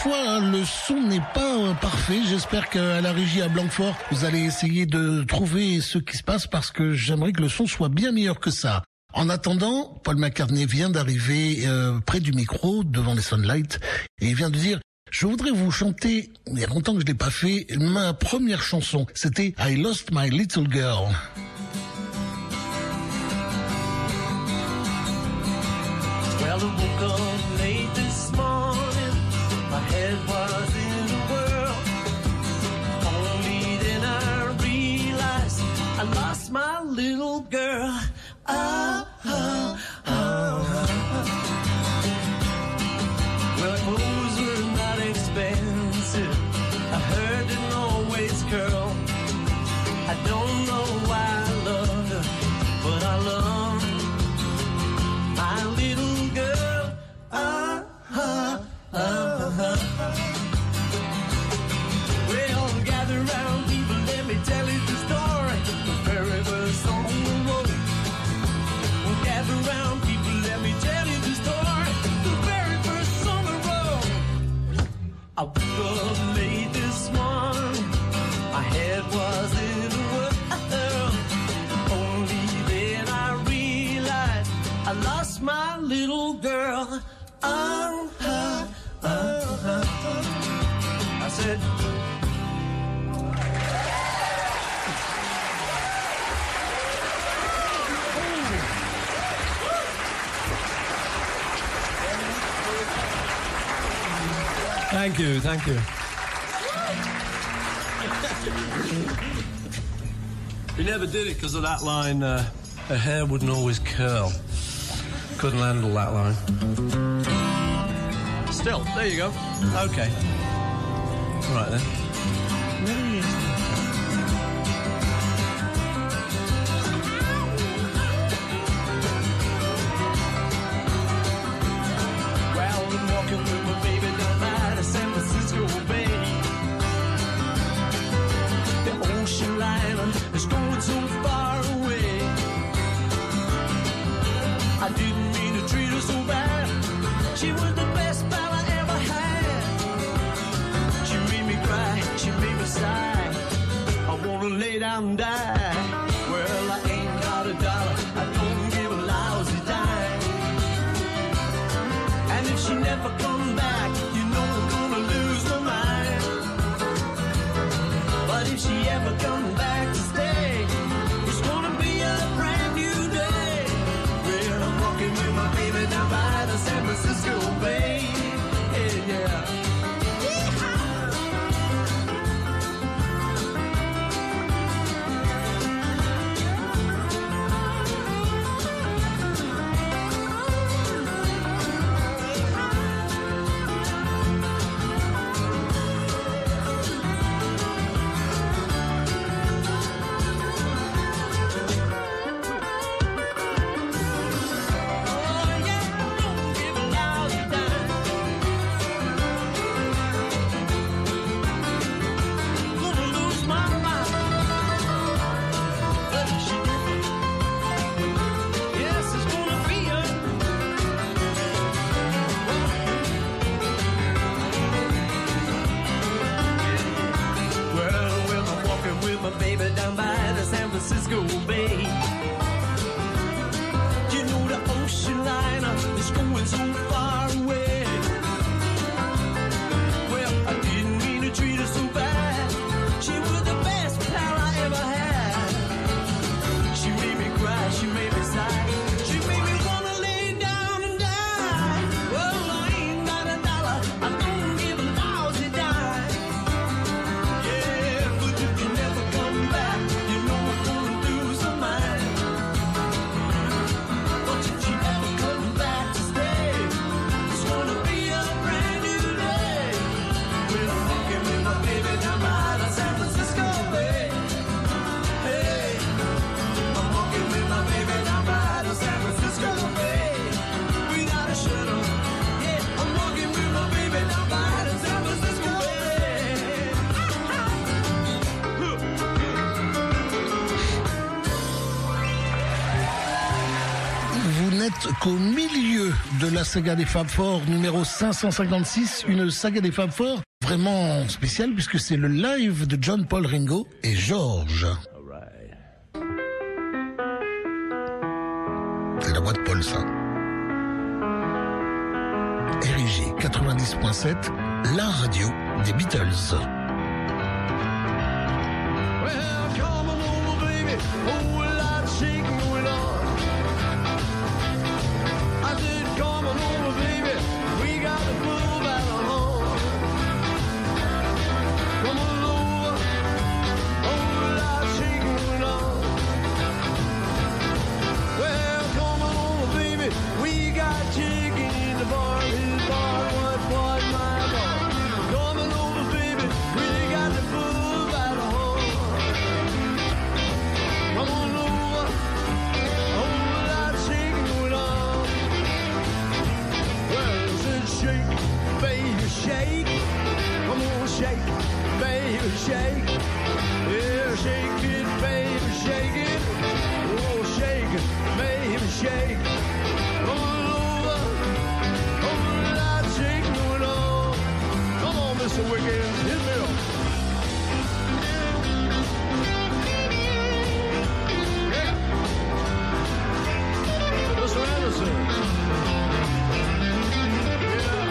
S1: fois, hein, le son n'est pas euh, parfait. J'espère qu'à la régie à Blanquefort, vous allez essayer de trouver ce qui se passe parce que j'aimerais que le son soit bien meilleur que ça. En attendant, Paul McCartney vient d'arriver euh, près du micro, devant les Sunlight, et il vient de dire « Je voudrais vous chanter, il y a longtemps que je l'ai pas fait, ma première chanson. C'était I Lost My Little Girl. »
S5: Well, I woke up late this morning. My head was in the whirl. Only then I realized I lost my little girl. Oh, oh, oh. Well, clothes were not expensive. Her hair didn't always curl. I don't know why I loved her, but I loved my little girl. Oh, oh, oh, oh. Well, gather round, people, let me tell you the story. The very first song we wrote. Well, gather round, people, let me tell you the story. The very first song I wrote. I woke up late this morning. My head was in a whirl. Only then I realized I lost my little girl. Oh, oh, oh, oh, oh. I said,
S7: Thank you, thank you. We never did it because of that line, uh, her hair wouldn't always curl. Couldn't handle that line. Still, there you go. Okay. All right then.
S5: well, I'm walking with my baby down by the San Francisco Bay. The ocean liner is going so far away. I didn't mean to treat her so bad. She was the best pal I ever had. She made me cry, she made me sigh. I wanna lay down and die. Well, I ain't got a dollar, I don't give a lousy dime. And if she never come back, you know I'm gonna lose my mind. But if she ever come back to stay, it's gonna be a brand new day. Well, I'm walking with my baby down by the San Francisco Bay. Yeah, yeah. Oh, yeah, don't give a lousy dime. Gonna lose my mind. But if she did, yes, it's gonna be a well, well, I'm walking with my baby down by the San Francisco Bay. You know the ocean liner is going so far away. Well, I didn't mean to treat her so bad. She was the best pal I ever had. She made me cry, she made me sigh. She made me wanna lay down and die. Well, I ain't got a dollar, I don't give a lousy dime. Yeah, but if you never come back, you know I'm gonna lose my mind. But if she ever come back to stay, it's gonna be a brand new day. Well, I'm walking with my baby down by the San Francisco Bay. Hey, I'm walking with my baby down by the San Francisco Bay. Without a shuttle, yeah, I'm walking with my baby down by the San Francisco Bay.
S1: Vous n'êtes n'apporte qu'au milieu de la saga des Fab Four numéro cinq cent cinquante-six, une saga des Fab Four vraiment spéciale puisque c'est le live de John, Paul, Ringo et George. C'est la voix de Paul, ça. R I G quatre-vingt-dix point sept, la radio des Beatles.
S5: Well, come on over, baby. Oh, well, I'd shake going on. I said, come on over, baby. We got to move out of home. Come on over. Oh, well, I'd shake going on. Well, come on over, baby. We got chicken in the bar. His bar was part my bar. Come on over, baby. We got to move out of home. Come on over, oh, that shaking going on. Well, I said shake, baby, shake. Come on, shake, baby, shake. Yeah, shake it, baby, shake it. Oh, shake it, baby, shake. Come on over, oh, that shaking going on. Come on, Mister Wiggins, hit me up. Mister Anderson. Yeah.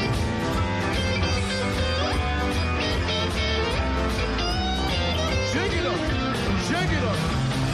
S5: Shake it up. Shake it up.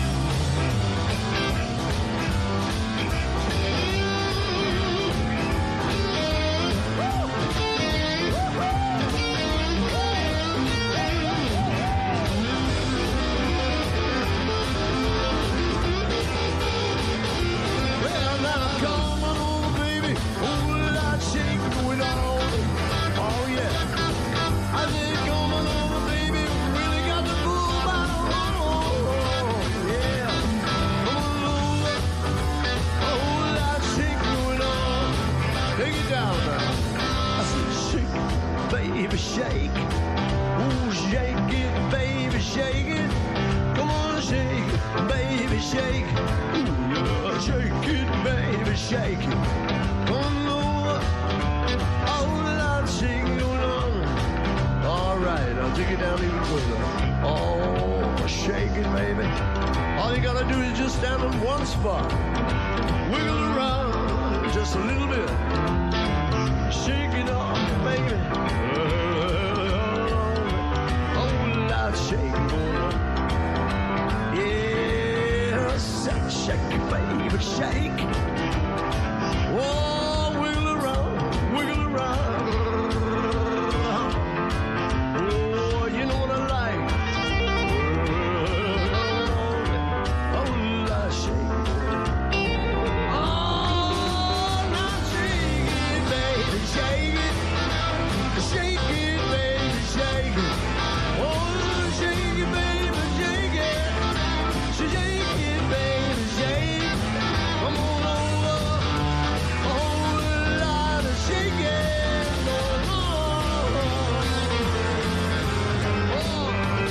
S5: Well, now come on over, baby. Oh, that shake going on. Oh, yeah. I said, come on over, baby. Really got to move out. Oh, yeah. Come on over. Oh, that shake going on. Take it down now. I said, shake, baby, shake. Oh, shake it, baby, shake it. Come on, shake it, baby, shake. Ooh, yeah, shake it, baby, shake it. Come over, oh, that shake going on. All right, I'll take it down even further. Oh, shake it, baby. All you gotta do is just stand in one spot. Wiggle around just a little bit. Shake it off, baby. Oh, that shake going on. Yeah, shake it, baby, shake. Oh, wiggle around, wiggle around. Oh, you know what I like. Oh, that shake. Oh, now shake it, baby, shake it. Shake it, baby, shake it. Oh, shake it, baby, shake it. Shake it, baby, shake it. Come on over. Oh, Lord, shake it. Oh, Lord. Oh.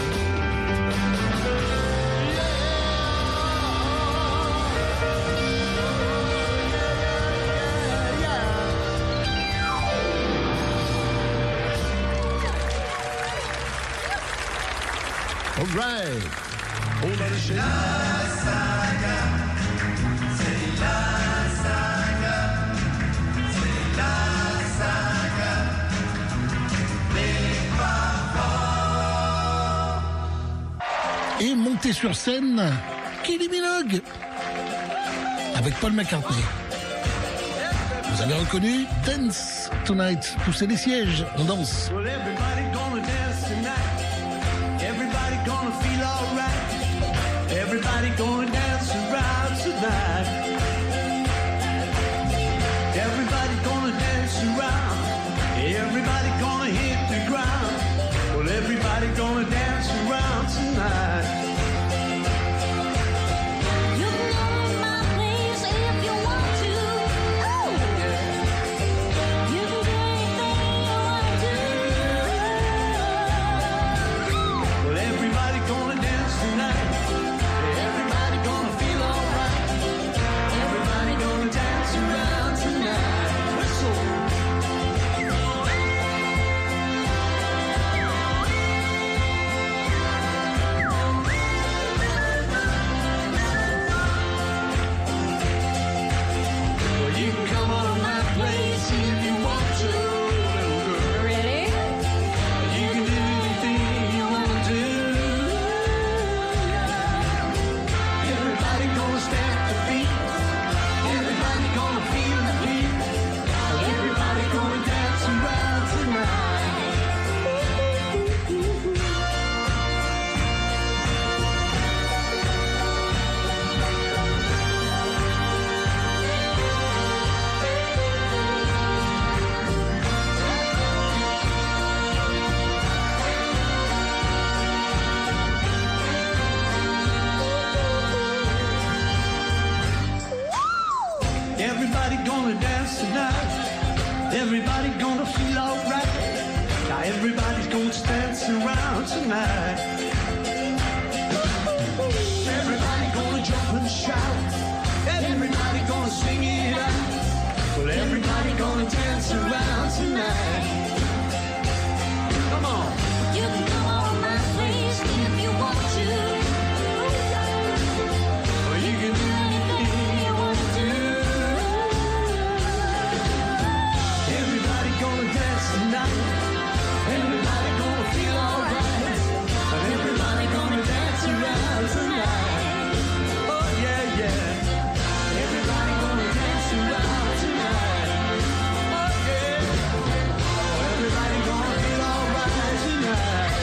S5: Yeah. Yeah, yeah. All right. Oh, let it shake.
S1: Et monté sur scène, Kylie Minogue avec Paul McCartney. Vous avez reconnu Dance Tonight, poussez les sièges, on danse.
S5: Well, everybody gonna dance tonight. Everybody gonna feel alright. Everybody gonna dance around tonight. Everybody gonna dance around. Everybody gonna hit the ground. Well, everybody gonna dance around tonight.
S8: You can go in my place if you want to. Oh,
S5: Yeah.
S8: you can do anything you want to.
S5: Well, everybody gonna dance tonight. Everybody tonight. Everybody gonna jump and shout. Everybody gonna sing it out. Well, everybody gonna dance around tonight. Come on.
S8: You can come on my place if you want to.
S5: Or you can do anything you want to do. Everybody gonna dance tonight. Everybody gonna feel alright. But everybody gonna dance around tonight. Oh yeah, yeah. Everybody gonna dance around tonight. Oh yeah. Oh, everybody gonna feel alright tonight.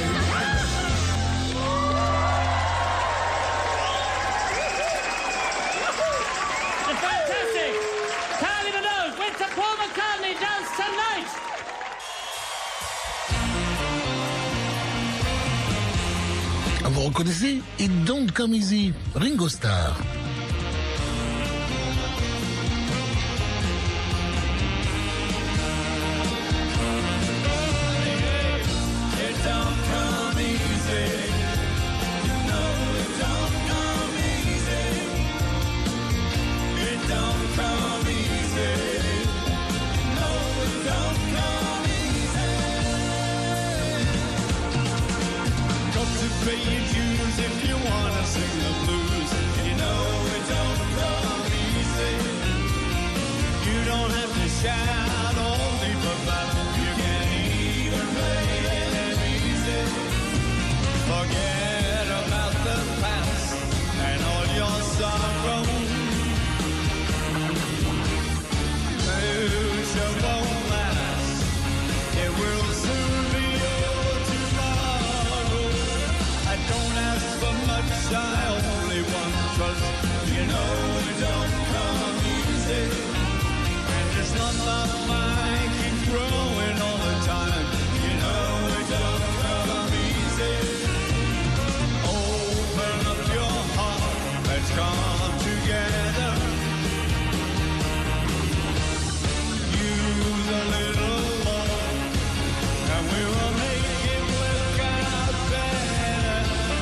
S4: The fantastic Kylie Minogue with the Paul McCartney Dance Tonight.
S1: Vous reconnaissez It Don't Come Easy, Ringo Starr.
S5: It don't come easy. No, it don't come easy. It don't come easy. No, it don't come easy. Got to pay your dues if you wanna sing the blues. You know it don't come easy. You don't have to shout or leap about. You can't even play it easy. Forget about the past and all your sorrow. Future won't last. It will soon be your tomorrow. I don't ask for much, I only want trust. You know it don't come easy. And this love of mine keeps growing all the time. You know it don't come easy. Open up your heart, let's come together. Use a little more, and we will make it work out better.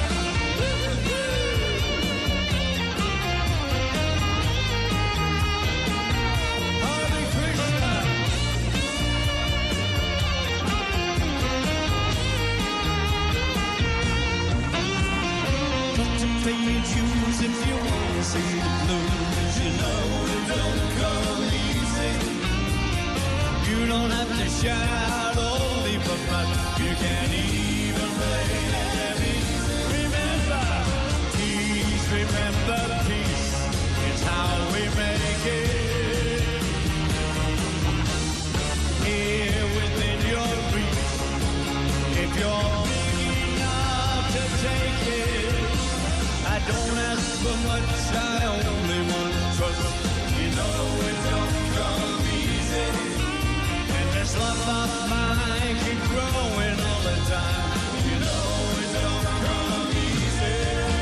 S5: Hare Krishna. Got to pay your dues if you want to see the blues. You know it don't come easy. You don't have to shout or leap about. You can't even play them easy. Remember, peace, remember peace. It's how we make it. Here within your reach. If you're big enough to take it. I don't ask for much, I only want trust. You know it don't come easy. And this love of mine keep growing all the time. You know it don't come easy.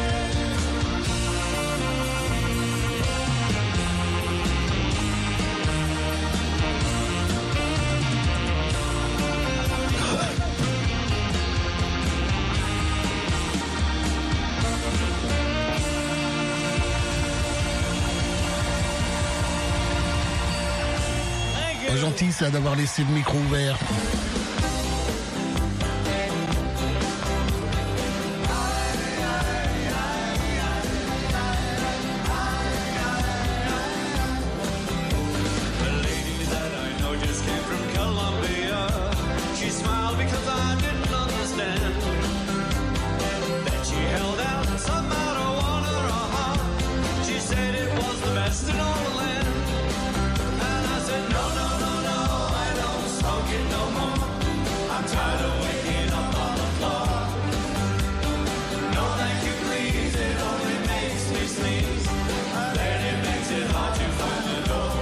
S1: Pas gentil ça d'avoir laissé le micro ouvert.
S5: The lady that I know just came from Colombia. She smiled because I didn't understand. Then she held out some marijuana or a heart. She said it was the best in all the land. And I said, no, no, no, no, I don't smoke it no more. I'm tired of waking up on the floor. No, thank you, please, it only makes me sneeze. Then it makes it hard to find the door.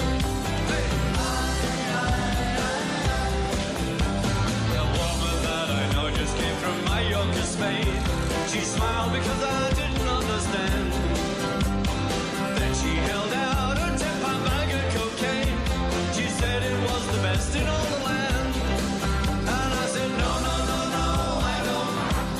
S5: The woman that I know just came from Mallorca, Spain. She smiled because I didn't understand. Then she held out a ten-pound bag of cocaine. She said it was the best in all the land. And I said, no, no, no, no, I don't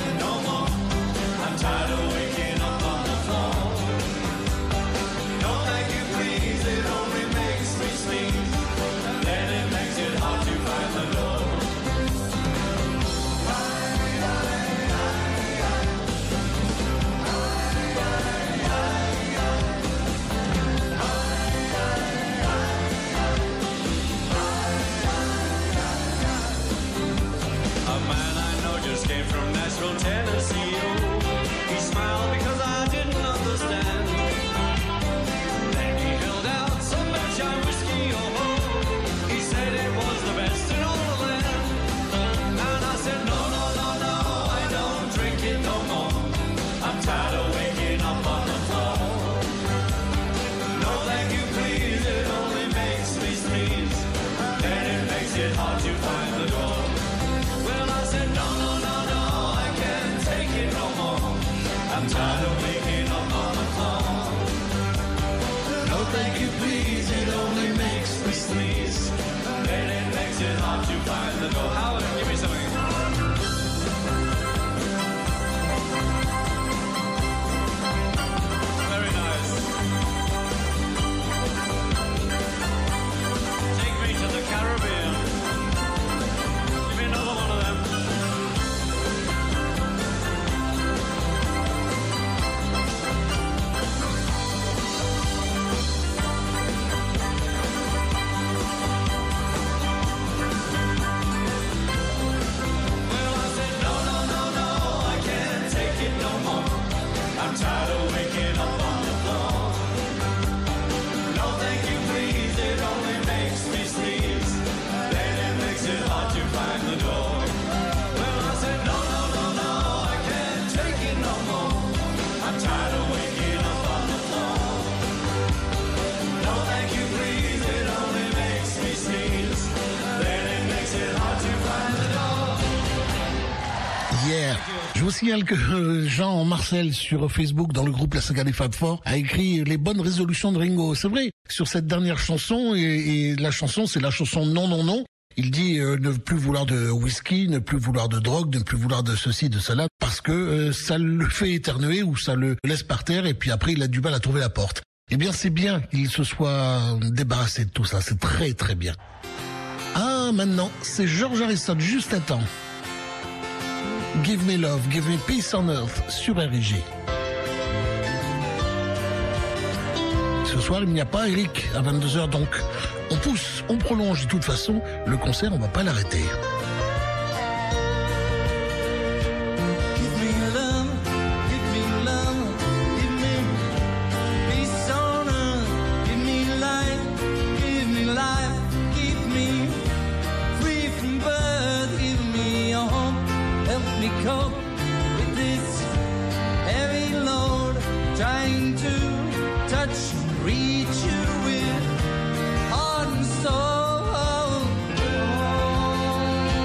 S3: I'm tired of waking up on the floor. No thank you please, it only makes me sneeze. Then it makes it hard to find the door. Howard, give me something. Very nice. Take me to the Caribbean. Give me another one of them. Well, I said, no, no, no, no, I can't take it no more. I'm tired of waking up on the floor. No, thank you, please, it only makes me sneeze. Then it makes it hard to find the door. Well, I said, no, no, no, no, I can't take it no more. I'm tired of waking up on the floor. No, thank you, please, it only makes me sneeze. Then it makes it hard to find the door.
S1: Yeah. Je vous signale que euh, Jean Marcel sur Facebook dans le groupe La Saga des Fab Four a écrit les bonnes résolutions de Ringo. C'est vrai, sur cette dernière chanson, et, et la chanson c'est la chanson Non Non Non. Il dit euh, ne plus vouloir de whisky, ne plus vouloir de drogue, ne plus vouloir de ceci, de cela, parce que euh, ça le fait éternuer ou ça le laisse par terre et puis après il a du mal à trouver la porte. Eh bien c'est bien qu'il se soit débarrassé de tout ça, c'est très très bien. Ah maintenant, c'est George Harrison juste à temps. Give me love, give me peace on earth sur R I G. Ce soir, il n'y a pas Eric à vingt-deux heures, donc on pousse, on prolonge de toute façon. Le concert, on va pas l'arrêter.
S3: Give me love, give me love, give me peace on earth, give me life, give me life, keep me free from birth, give me a home, help me cope with this heavy load, trying to touch, reach you with heart and soul. Oh.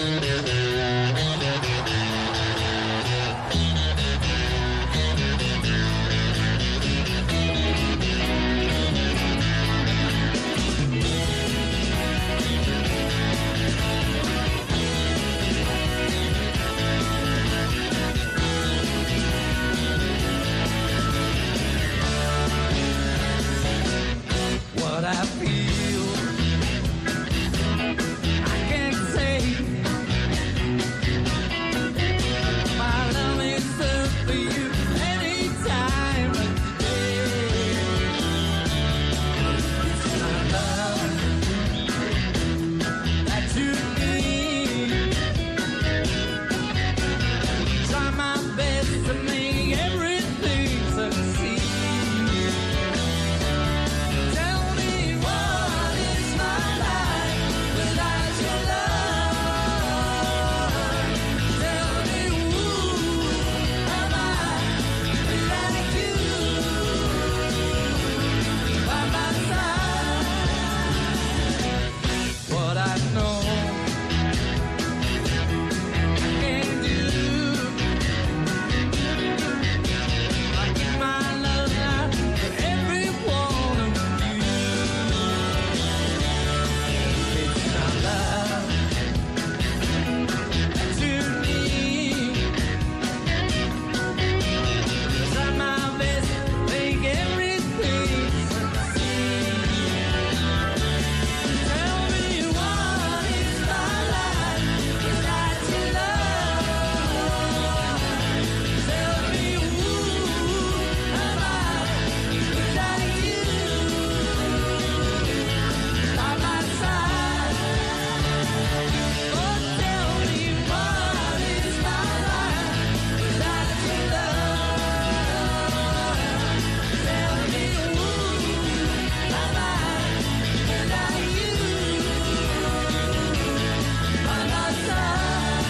S3: What I feel, I can't say. My love is there for you any time of the day. It's my love that you need. Try my best to make everything succeed. Tell me what is my life without your love? Tell me who am I without you by my side? What I know I can't do. I give my love out to every one of you. It's my love that you need. Try my best to make everything succeed. Tell me what is my life without your love? Tell me who am I without you by my side? Oh, tell me what is my life without your love? Tell me who am I without you by my side?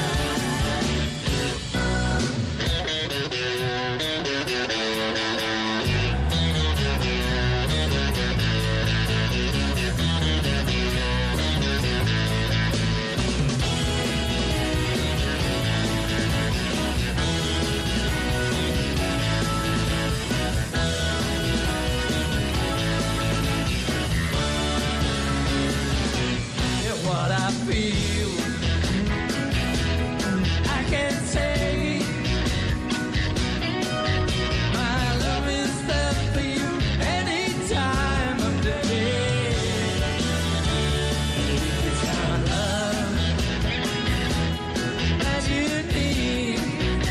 S3: Yeah, what I feel, I can't say. My love is there for you any time of the day. It's my love that you need.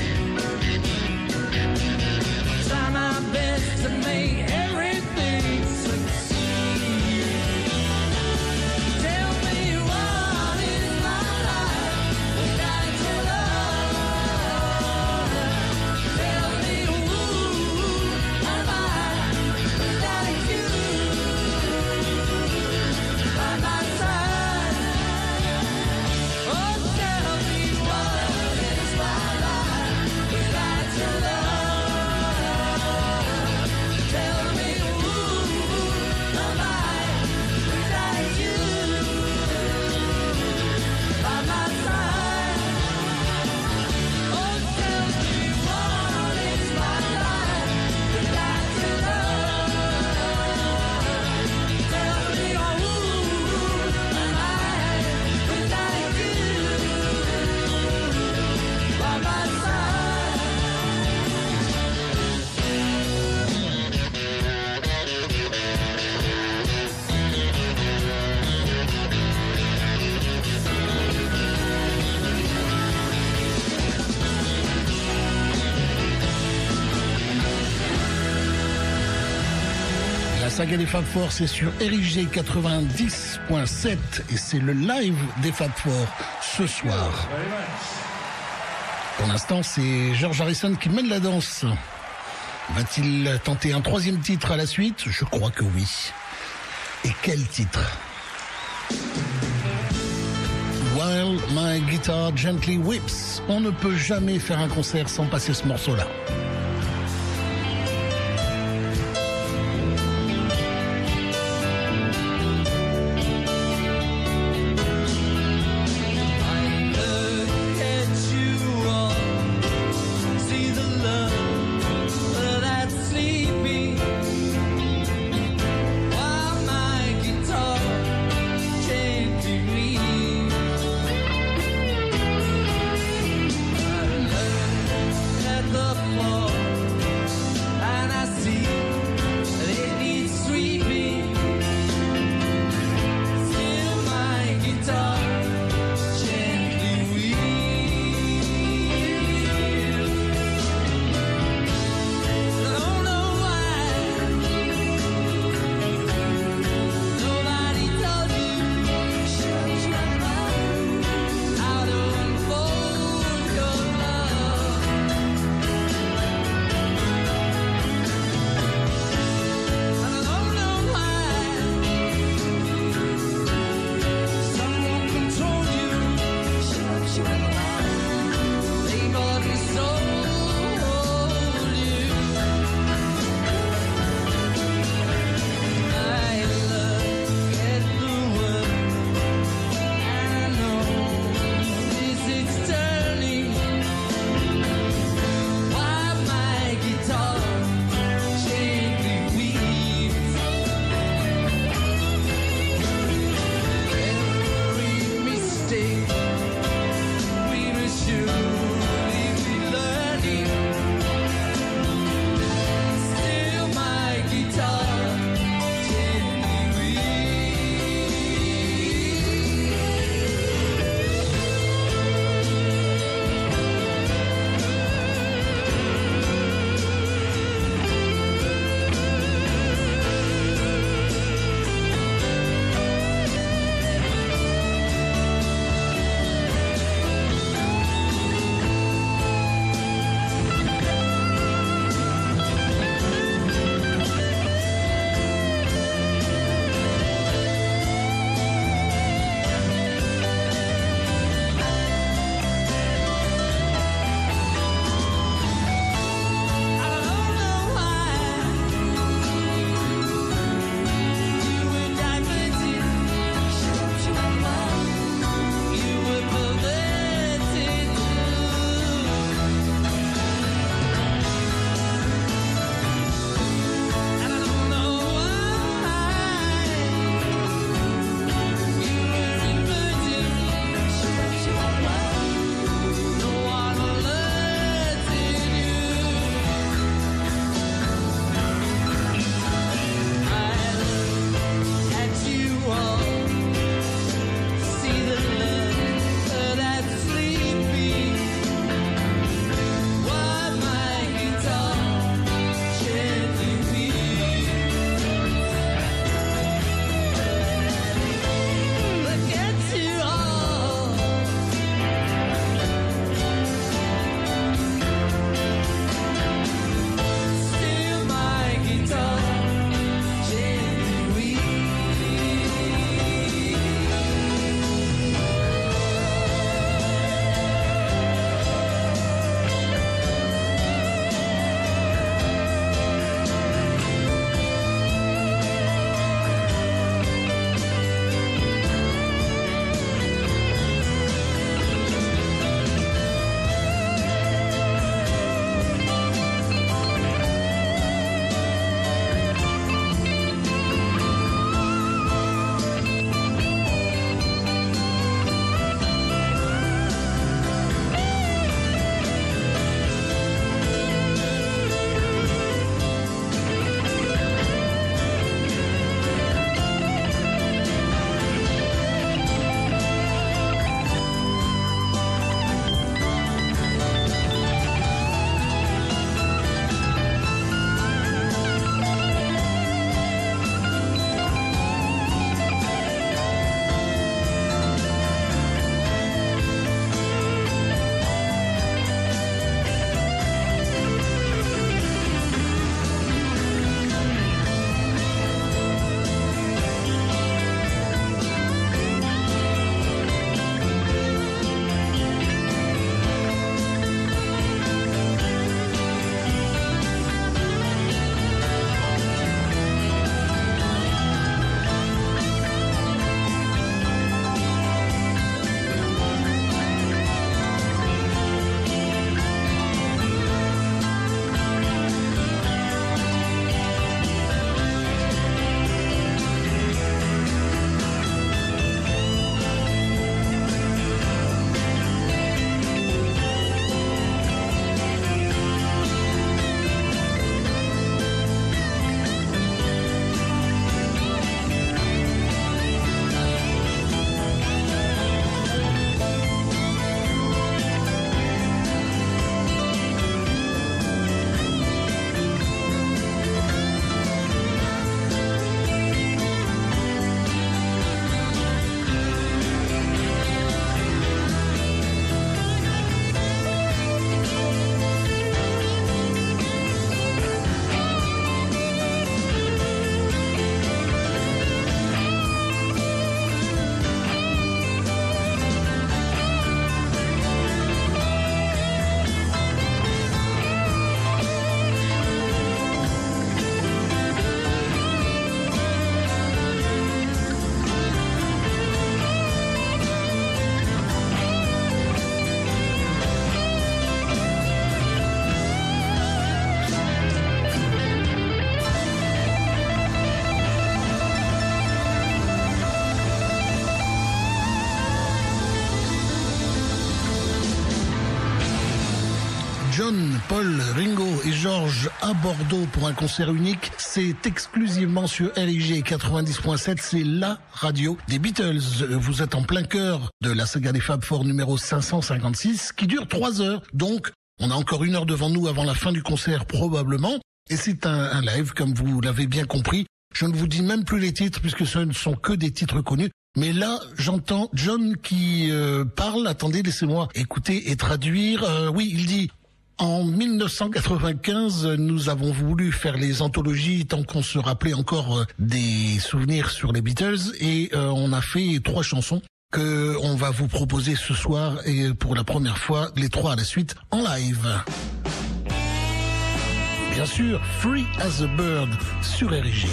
S3: Try my best to make everything succeed. Tell me what is my life without your love? Tell me who am I without you by my side? Oh, tell me what is my life without your love? Tell me who am I without you by my side? Oh, tell me what is my life without your love? Tell me who am I without you by my side?
S1: La saga des Fab Four, c'est sur R I G quatre-vingt-dix point sept et c'est le live des Fab Four ce soir. Pour l'instant, c'est George Harrison qui mène la danse. Va-t-il tenter un troisième titre à la suite? Je crois que oui. Et quel titre? While My Guitar Gently Weeps. On ne peut jamais faire un concert sans passer ce morceau-là.
S3: My
S1: John, Paul, Ringo et George à Bordeaux pour un concert unique. C'est exclusivement sur R I G quatre-vingt-dix point sept, c'est la radio des Beatles. Vous êtes en plein cœur de la saga des Fab Four numéro cinq cent cinquante-six qui dure trois heures. Donc, on a encore une heure devant nous avant la fin du concert probablement. Et c'est un, un live, comme vous l'avez bien compris. Je ne vous dis même plus les titres puisque ce ne sont que des titres connus. Mais là, j'entends John qui euh, parle. Attendez, laissez-moi écouter et traduire. Euh, oui, il dit... En mille neuf cent quatre-vingt-quinze, nous avons voulu faire les anthologies tant qu'on se rappelait encore des souvenirs sur les Beatles et euh, on a fait trois chansons que on va vous proposer ce soir et pour la première fois, les trois à la suite en live. Bien sûr, Free as a Bird sur R I G.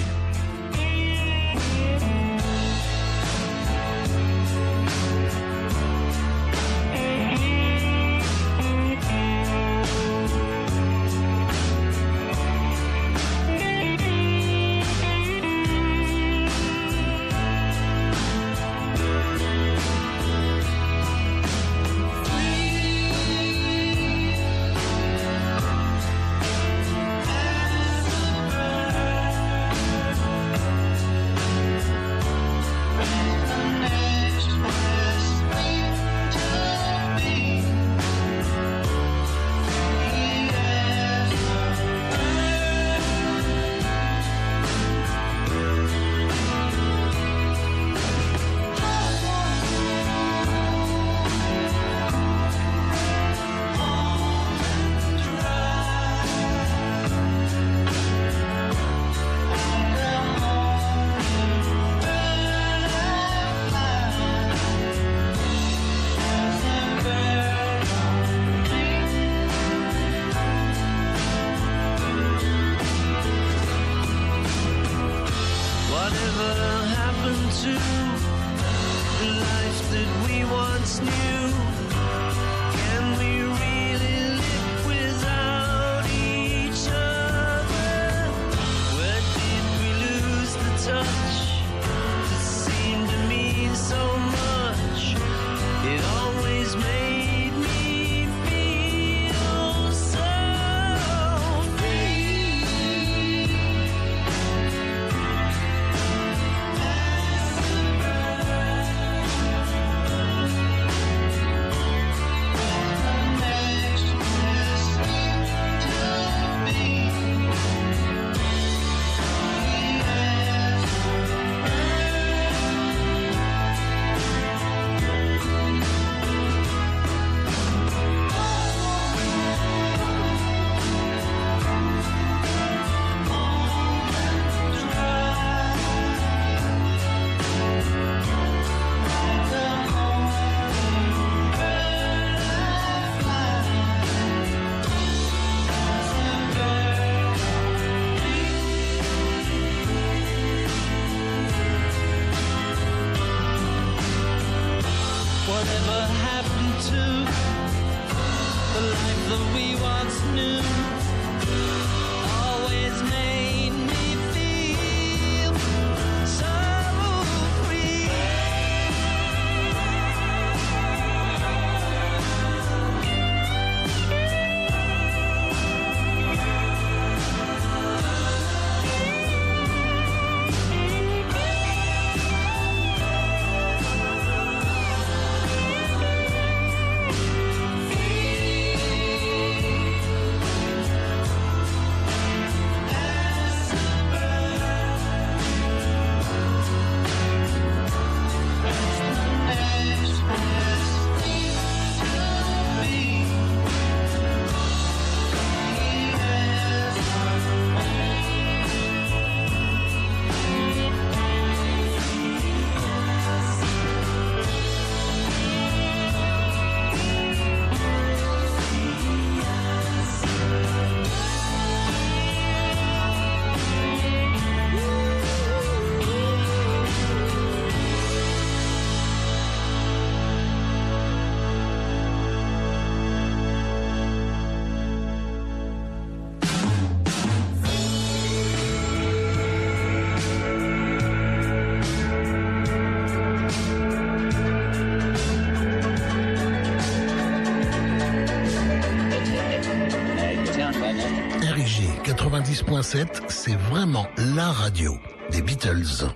S1: quatre-vingt-dix point sept, c'est vraiment la radio des Beatles.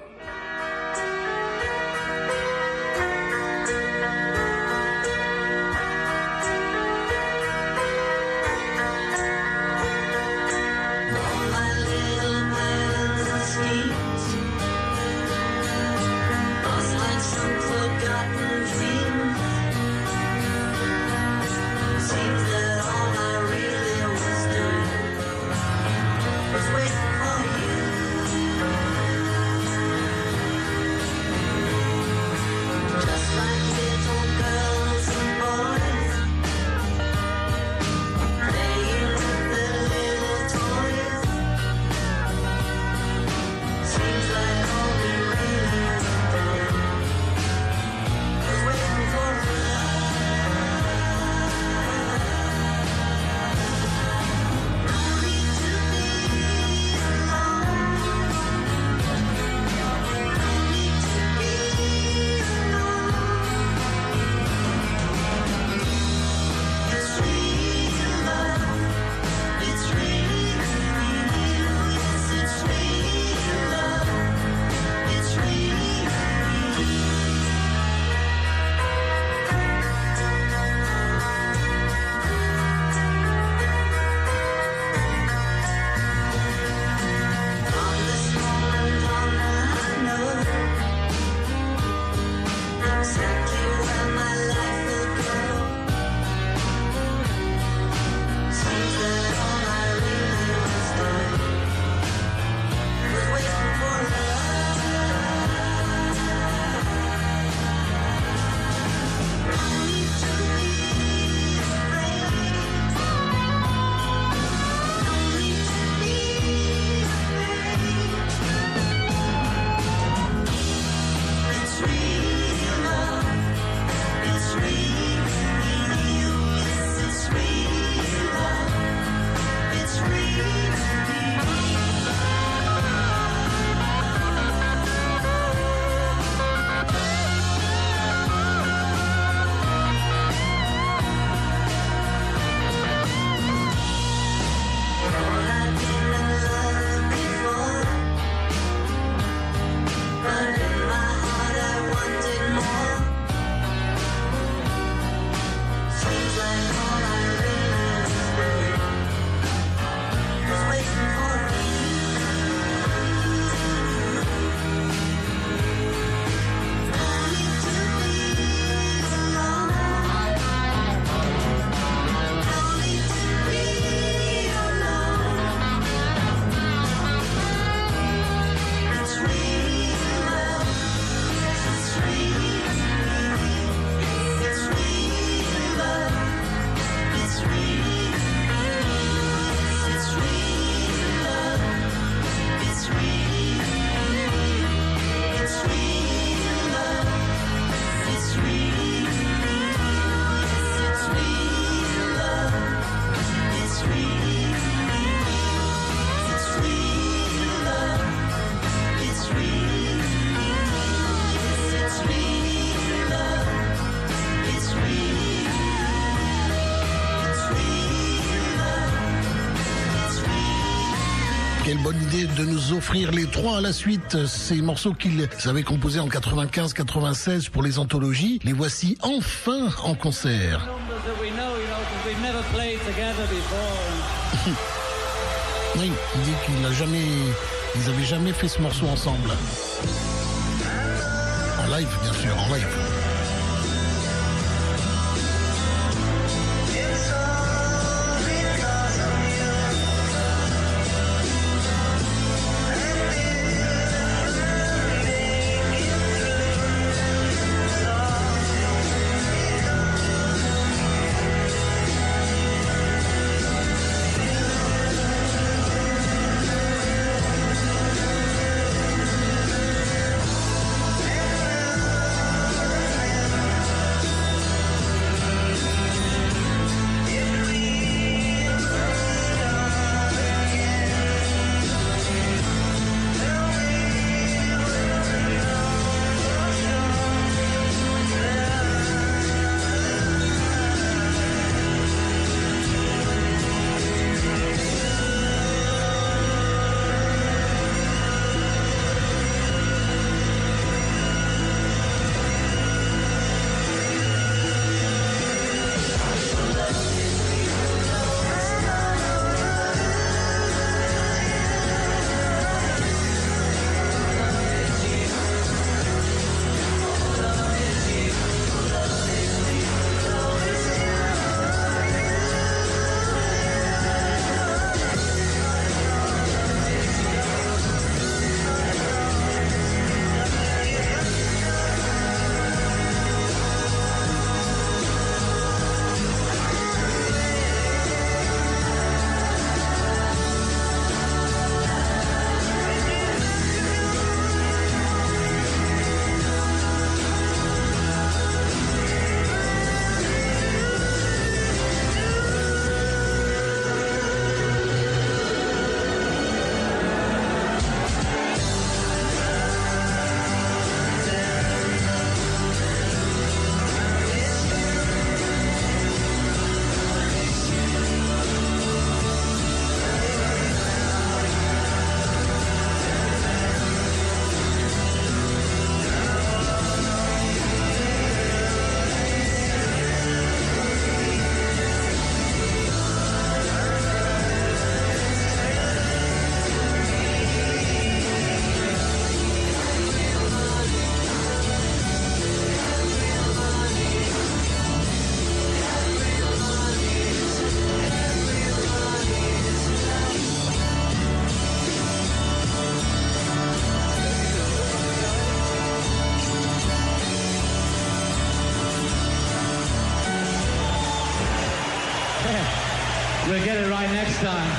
S1: Quelle bonne idée de nous offrir les trois à la suite. Ces morceaux qu'ils avaient composés en quatre-vingt-quinze quatre-vingt-seize pour les anthologies, les voici enfin en concert. Oui, il dit qu'il n'a jamais, ils n'avaient jamais fait ce morceau ensemble. En live, bien sûr, en live.
S9: Thank
S4: We'll get it right next time.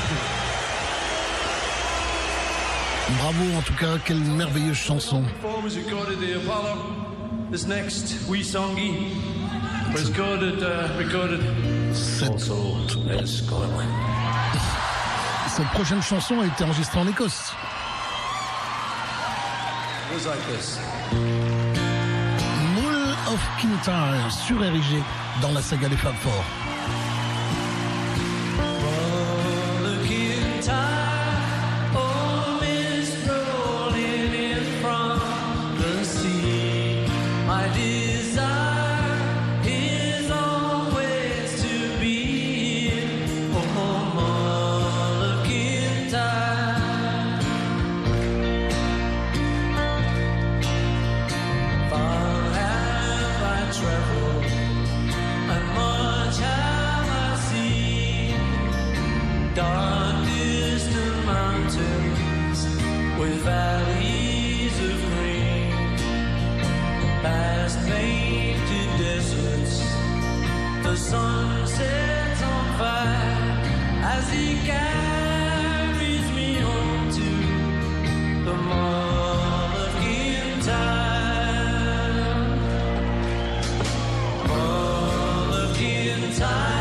S1: Bravo, en tout cas, quelle merveilleuse chanson.
S7: Before was recorded the Apollo. This next wee songy was recorded, uh, recorded
S1: Cette,
S7: also in Scotland.
S1: cette prochaine chanson a été enregistrée en Écosse.
S7: It was like this.
S1: Mull of Kintyre, surérigé dans la saga des Fab Four.
S5: Dark distant mountains with valleys of green, past painted deserts, the sun sets on fire as he carries me home to the Mull of Kintyre. Mull of Kintyre.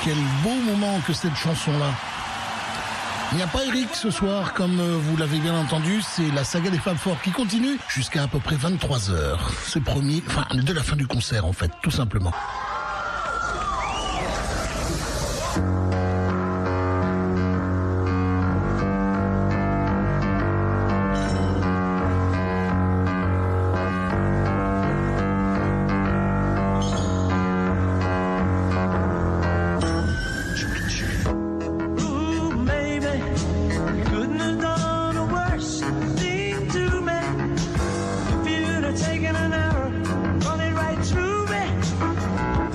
S1: quel beau moment que cette chanson-là. Il n'y a pas Eric ce soir, comme vous l'avez bien entendu, c'est la saga des Fab Four qui continue jusqu'à à peu près vingt-trois heures. C'est promis, enfin de la fin du concert en fait, tout simplement.
S5: Taking an arrow, run it right through me.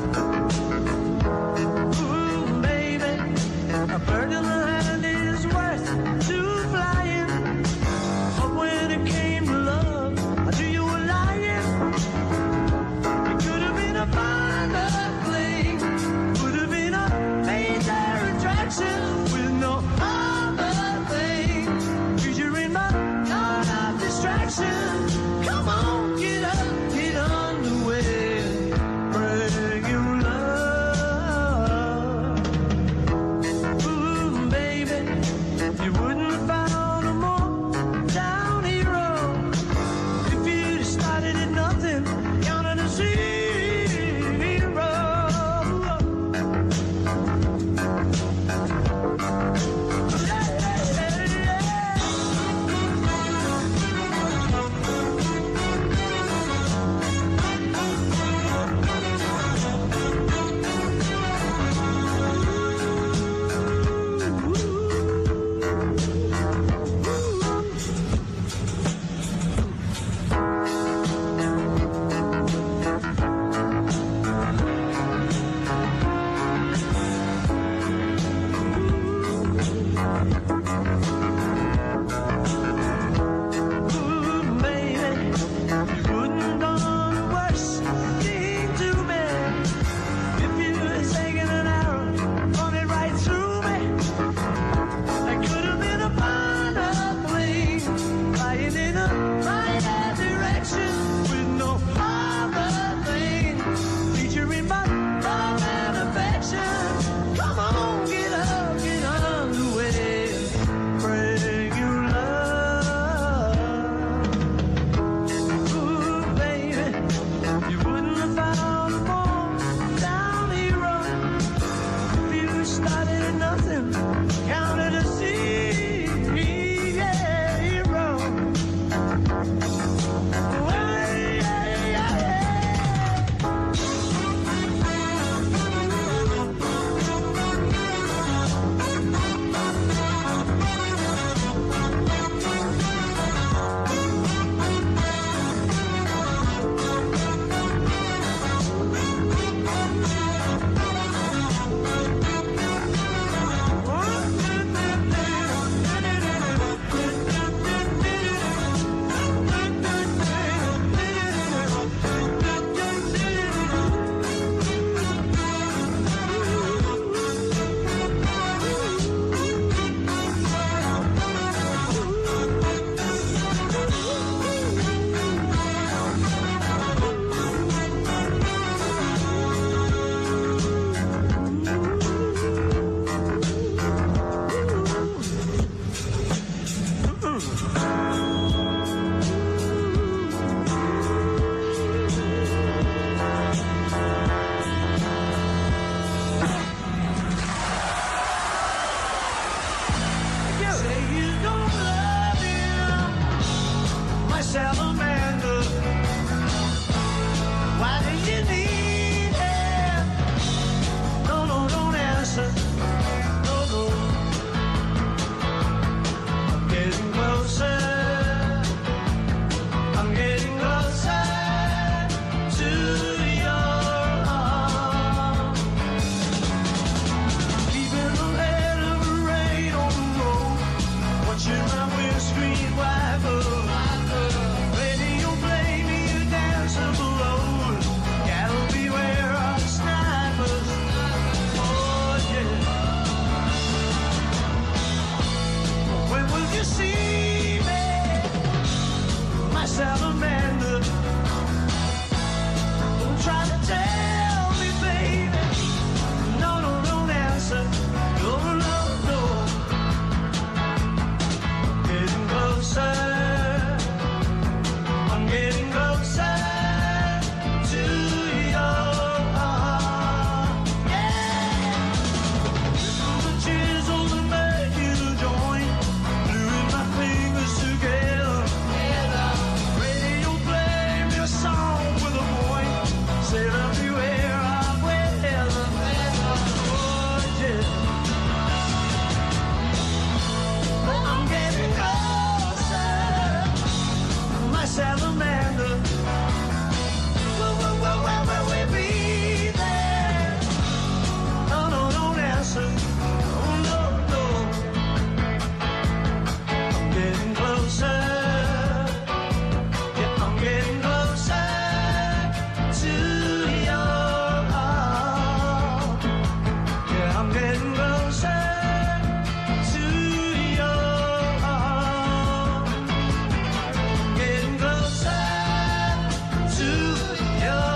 S5: closer to your heart. Getting closer to your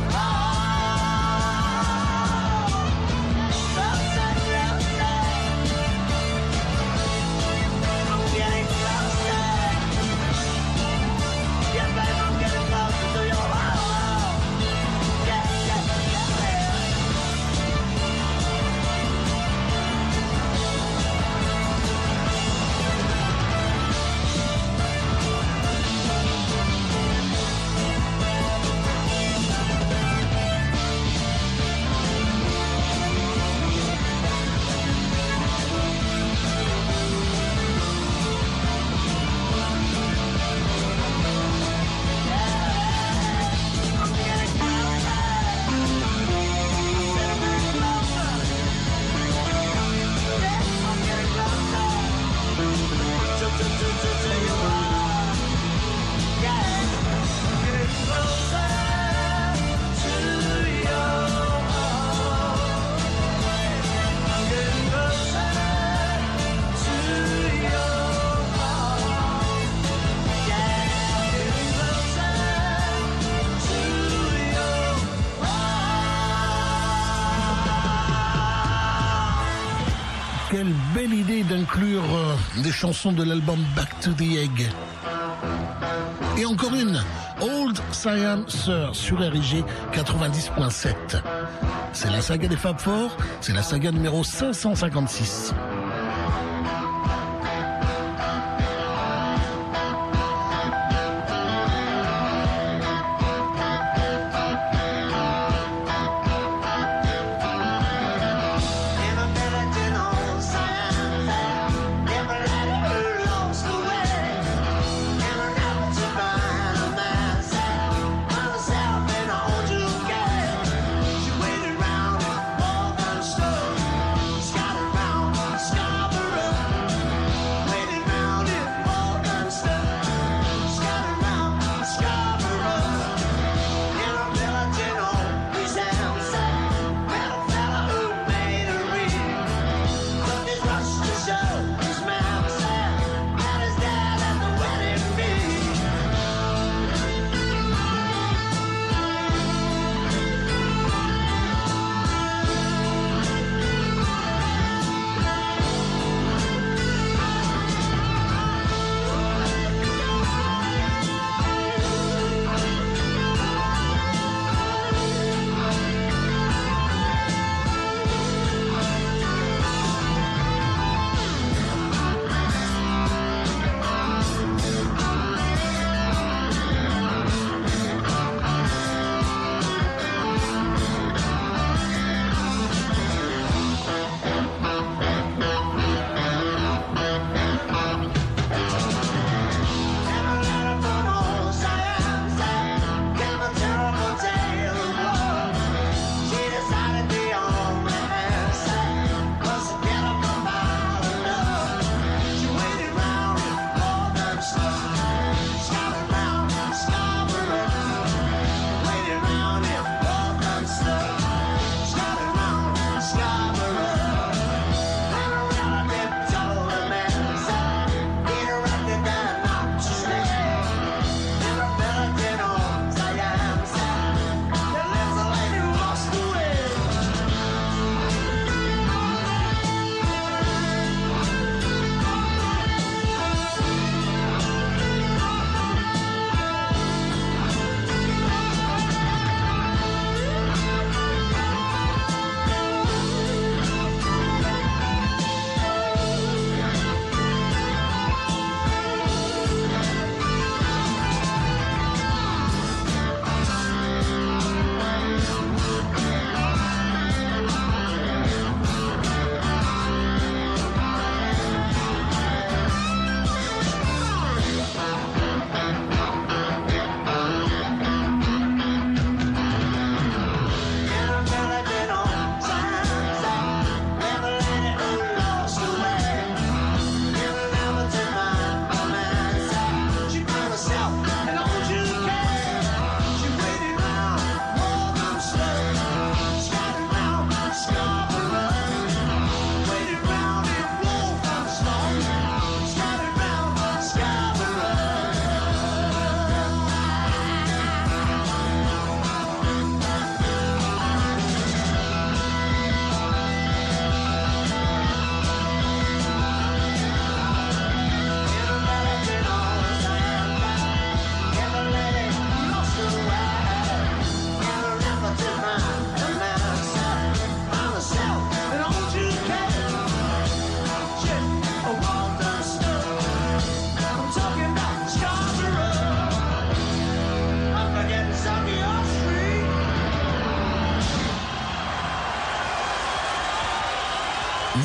S5: heart. Closer, closer. I'm getting closer. Yeah, babe, I'm getting closer to your heart. Yeah, yeah, yeah.
S1: Quelle belle idée d'inclure euh, des chansons de l'album Back to the Egg. Et encore une, Old Siam Sir sur R I G quatre-vingt-dix point sept. C'est la saga des Fab Four, c'est la saga numéro cinq cent cinquante-six.
S5: She waited round, all done stuff, scattered round,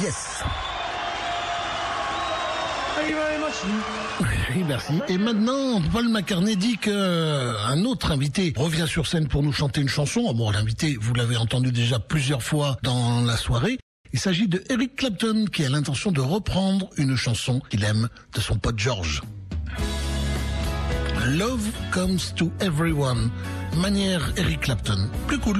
S1: Yes.
S2: Thank you very much.
S1: Oui, merci. Et maintenant, Paul McCartney dit qu'un autre invité revient sur scène pour nous chanter une chanson. Bon, l'invité, vous l'avez entendu déjà plusieurs fois dans la soirée. Il s'agit de Eric Clapton qui a l'intention de reprendre une chanson qu'il aime de son pote George. Love Comes to Everyone, manière Eric Clapton. Plus cool.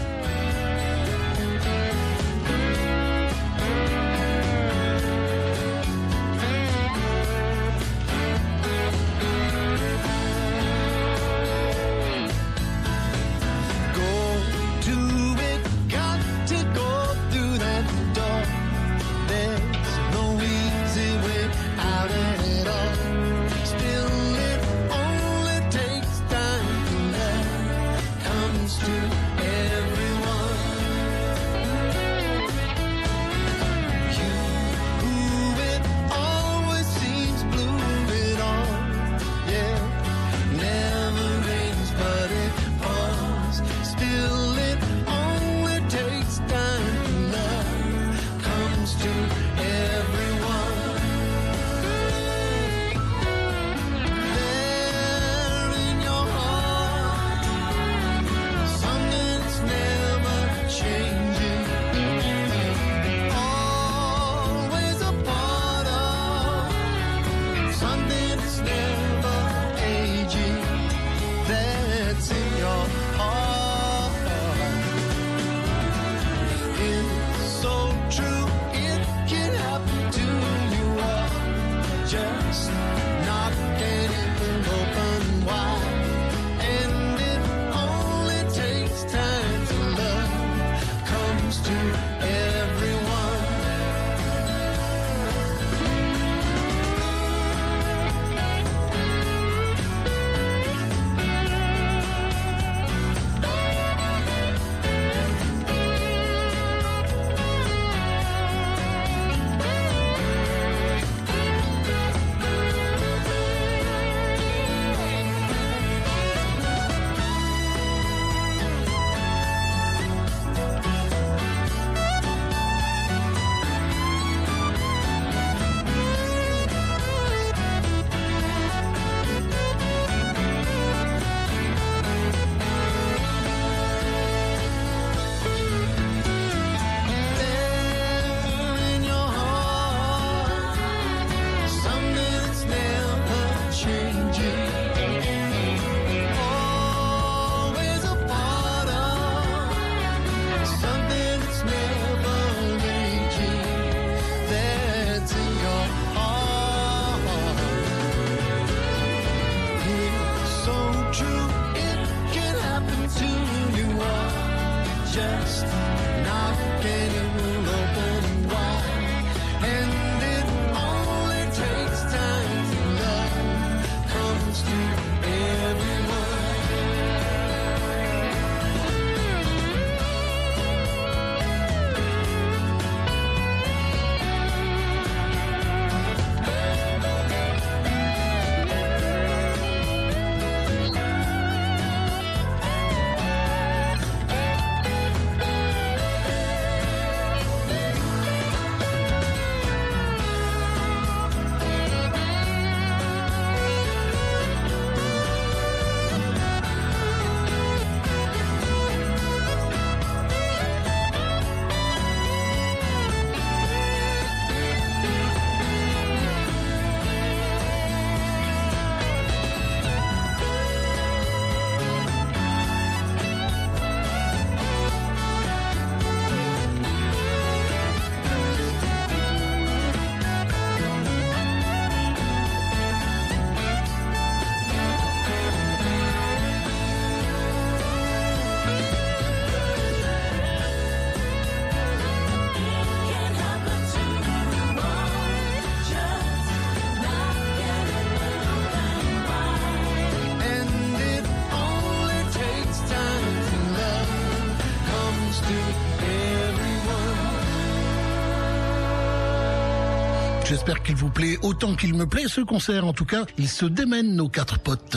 S1: J'espère qu'il vous plaît autant qu'il me plaît ce concert. En tout cas, ils se démènent nos quatre potes.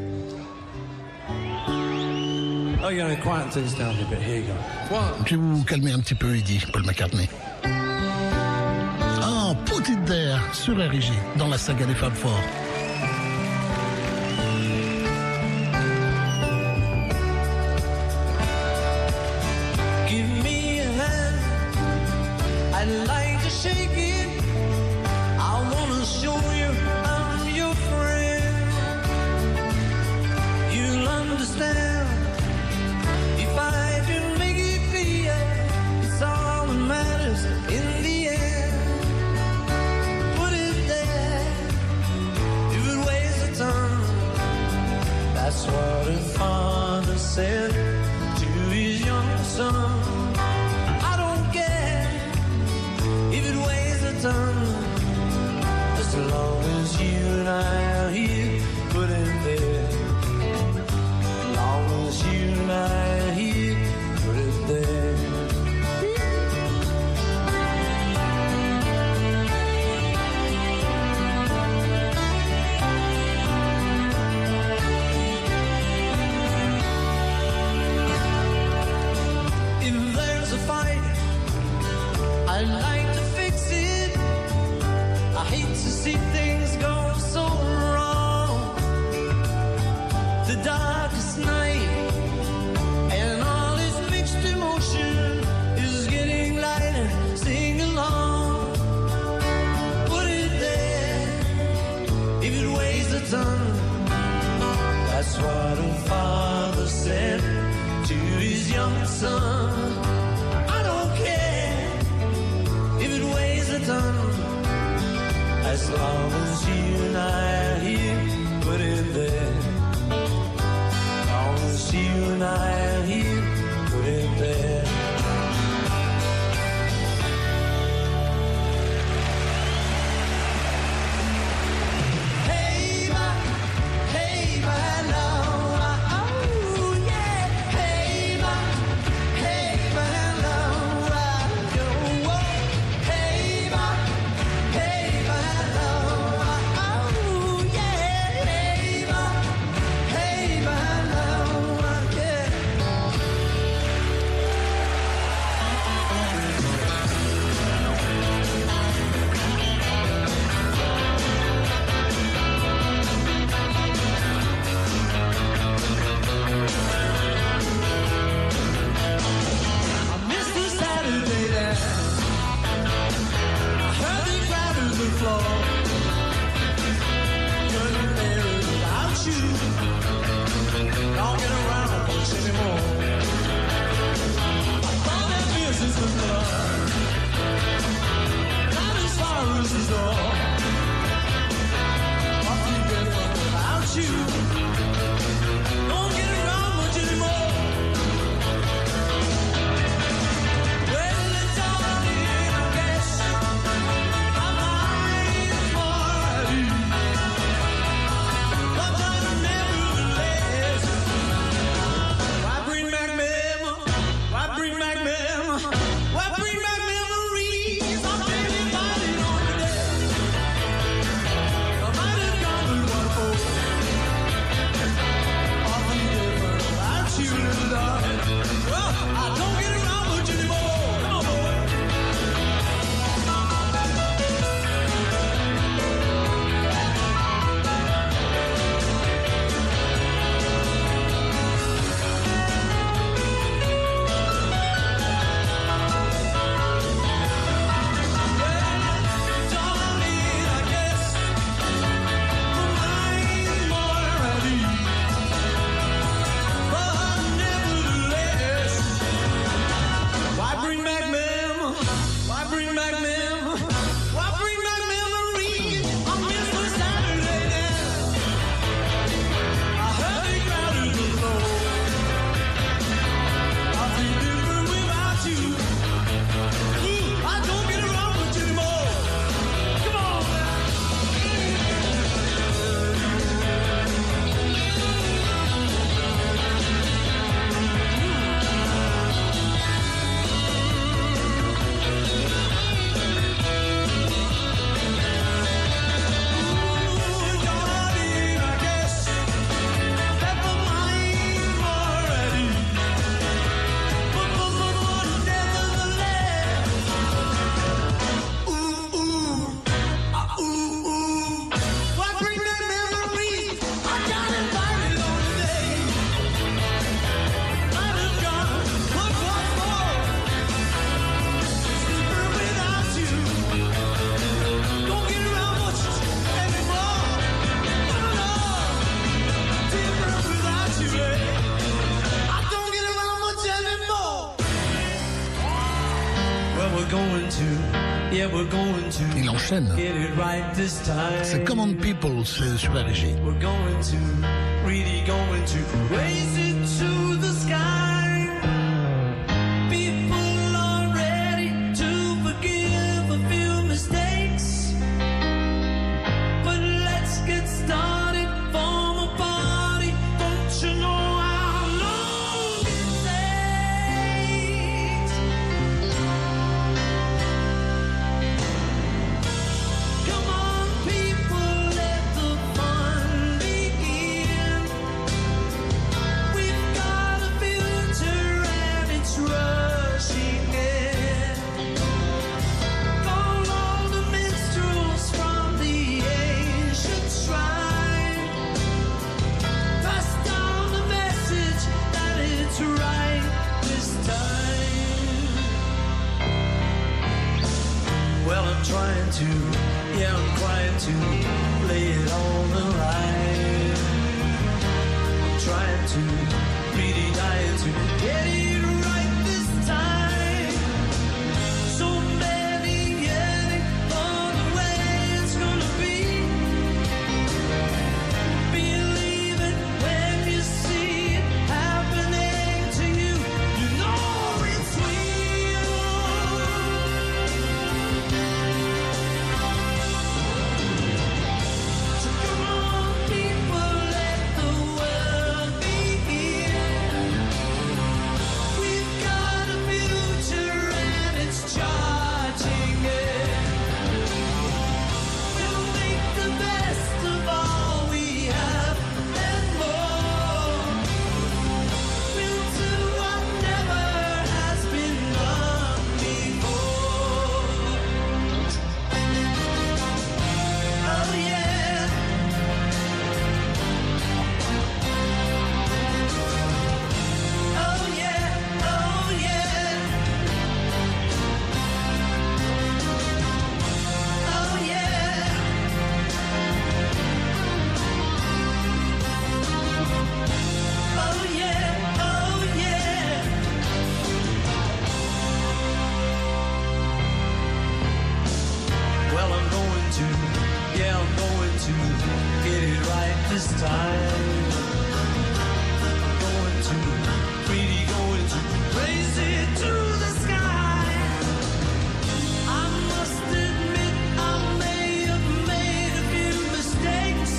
S7: Oh, you're going to quieten things down a bit. Here you go. One.
S1: Je vais vous calmer un petit peu, il dit Paul McCartney. sur R I G dans la saga des Fab Four.
S5: Give me a hand, I'd like to shake it. I wanna show you I'm your friend. You'll understand if I can make it clear. It's all that matters in the end. Put it there, if it weighs a ton. That's what a father said to his young son. I don't care if it weighs a ton, as long as you and I are here. Put it there, as long as you and I are here. Put it there. If there's a fight, I'd like to fix it. I hate to see things go so wrong. The darkest night and all its mixed emotion is getting lighter. Sing along. Put it there, if it weighs a ton. That's what a father said to his young son. I don't care if it weighs a ton, as long as you and I are here. Put it there, as long as you and I are here. Put it there. Hey, ma, hey, ma, hello, oh yeah. Hey, ma, hey, ma, hello, oh, hey, ma, hey, ma, hello, oh yeah. Hey, ma, hey, ma, hello, yeah. Yeah, we're going to
S1: Il enchaîne.
S5: get it right this time.
S1: C'est Common People, c'est sur R J.
S5: We're going to, really going to raise it to the sky. People are ready to forgive a few mistakes. But let's get started, form a party. Don't you know how long it takes? Come on, people, let the fun begin. We've got a future and it's rushing in. Call all the minstrels from the ancient shrine. Pass down the message that it's right this time. Well, I'm trying to, yeah, I'm trying to lay it on the line. I'm trying to, really dying to get it right this time. So many yearning for the way it's gonna be. Believe it when you see it happening to you. You know it's real. So come on, people, let the world begin. We've got a future and it's charging in. We'll make the best of all we have and more. We'll do what never has been done before. Oh yeah. Oh yeah, oh yeah. Oh yeah. Oh yeah, oh yeah. Well, I'm going to, yeah, I'm going to get it right this time. I'm going to, really going to raise it to the sky. I must admit I may have made a few mistakes.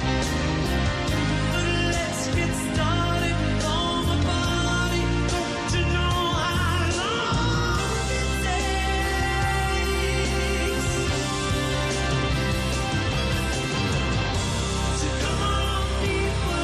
S5: But let's get started on the party. Don't you know how long it takes? So come on, people,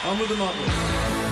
S7: On with the Motley.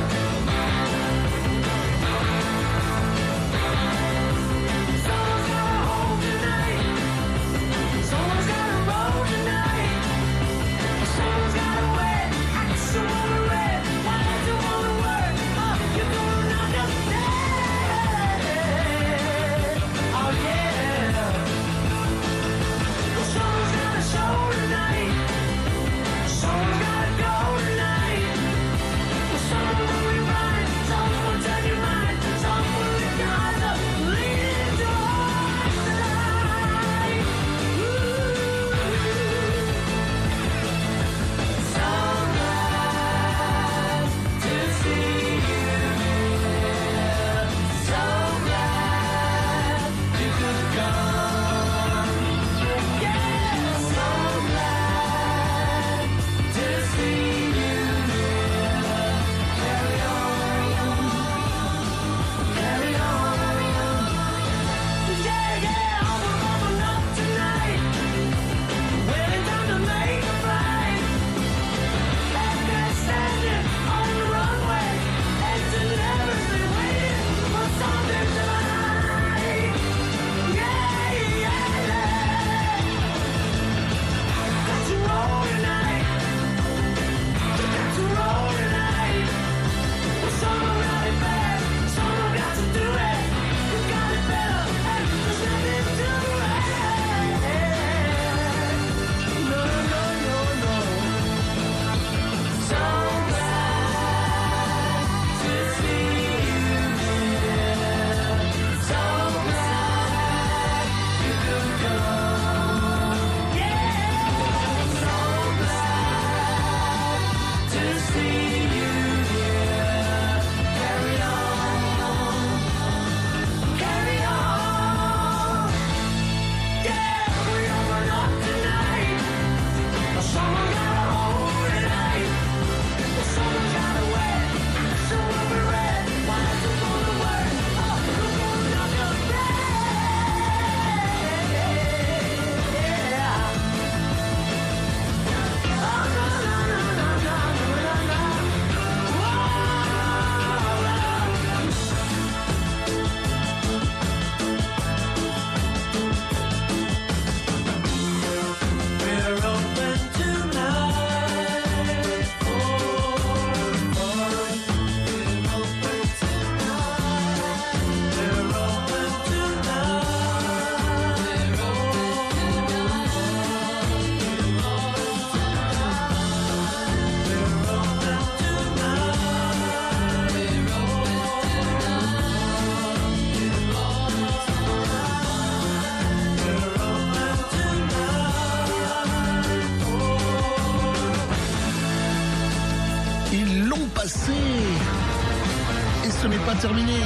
S1: Et ce n'est pas terminé.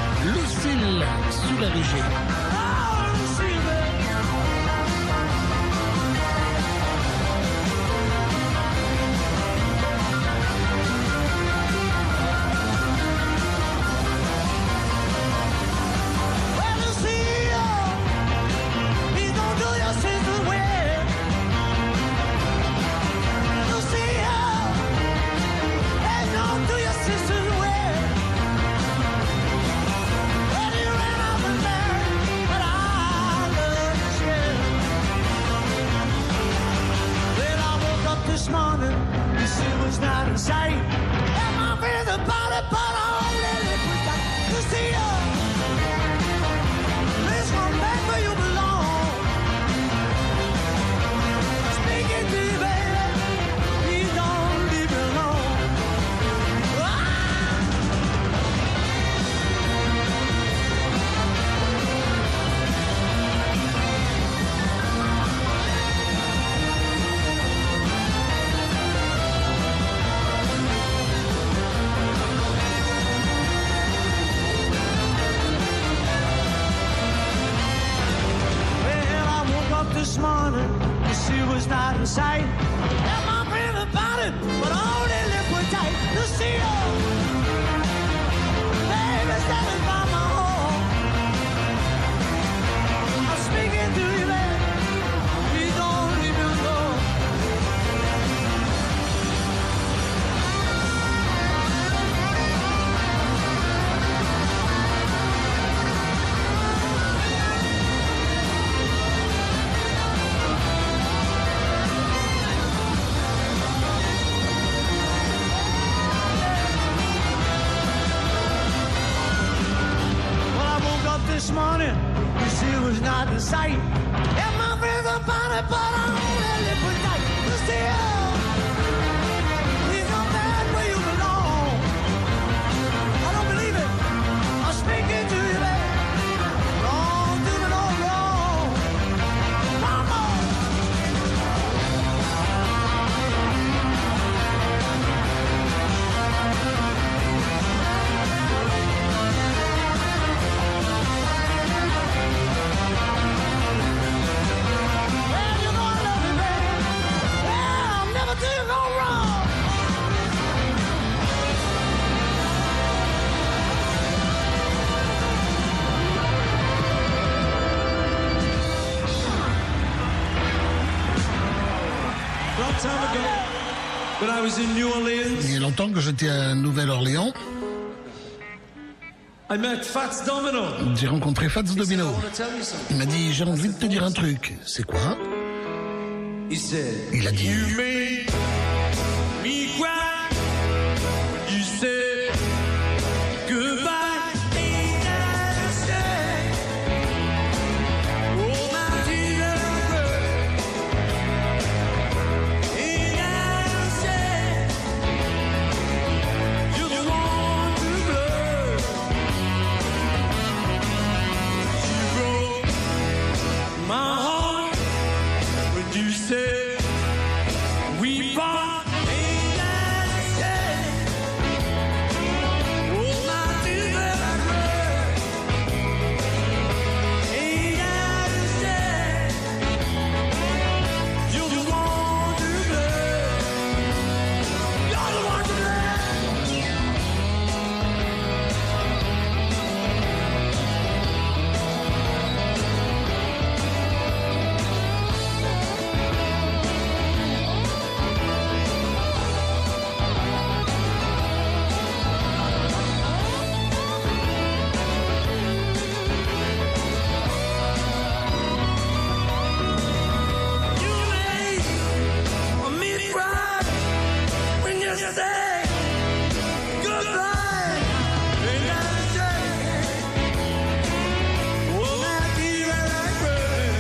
S1: Lucille sous la régie.
S5: This morning, the sea was not in sight. Got my breath about it, but only liquid tight. The sea, baby, standing by my home. I'm speaking to you, man. We don't even know. is not in sight. And my friends are funny, but I'm really polite. But still, he's not back where you belong. I don't believe it. I'm speaking to you, baby. Wrong, doing all wrong. Come on. Well, you know I love you, baby. Yeah, I'll never do you no wrong.
S2: Long time ago, when I was in New Orleans,
S1: Il y a longtemps que j'étais à Nouvelle-Orléans,
S2: I met Fats Domino.
S1: j'ai rencontré Fats
S2: He said, I
S1: Domino.
S2: want to tell you something.
S1: Il m'a dit, j'ai envie de te dire un truc. C'est quoi?
S2: He said,
S1: Il a dit,
S2: You made me cry. You said goodbye. Ain't that a shame? Oh, my dear girl. Ain't that a shame? You're the one to blame. You broke my heart when you said we part. Ain't that a shame? Oh, my dear girl. Ain't that a shame? You're the one to blame. You're the one to blame. You made me cry when you say goodbye. Ain't that a shame? Oh, my dear girl.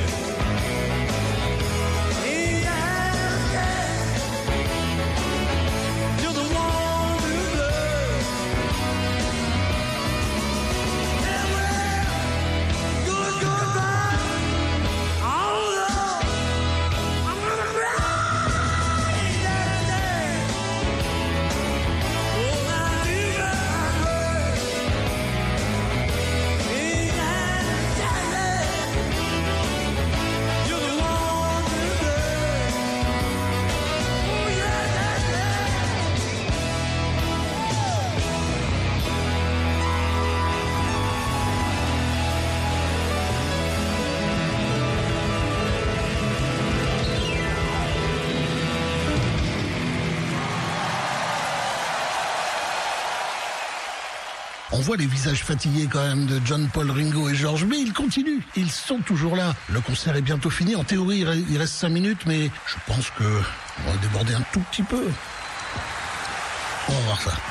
S2: Ain't that a shame? You're the one to blame. Farewell, good goodbye. Although I'm gonna cry. Ain't that a shame? Oh, my dear girl. Ain't that a shame? You're the one to blame. Oh, yeah, that's it.
S1: on voit les visages fatigués quand même de John, Paul, Ringo et George, mais ils continuent, ils sont toujours là. Le concert est bientôt fini, en théorie il re- il reste cinq minutes, mais je pense que on va déborder un tout petit peu. On va voir ça.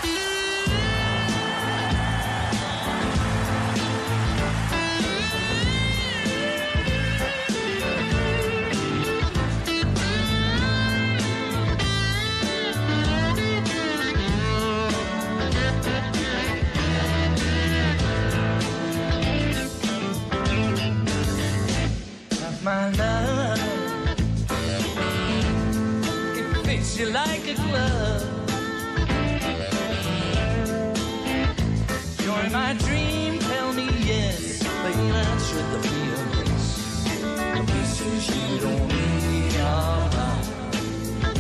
S5: My love, it fits you like a glove. You're my dream, tell me yes, but answer the feelings. The pieces you don't need are mine.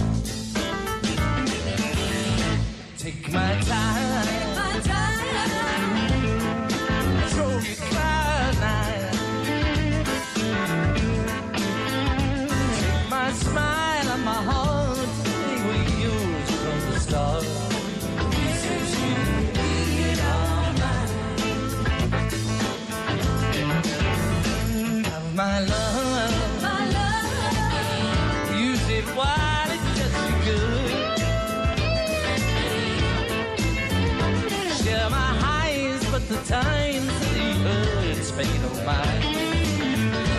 S5: Take my time, my time. Throw your cloud nine. My smile and my heart, they were yours from the start. Pieces you need are mine. Have my love, my love. Use it while it does you good. Share my highs, but the times that you hurt, it's pain of mine.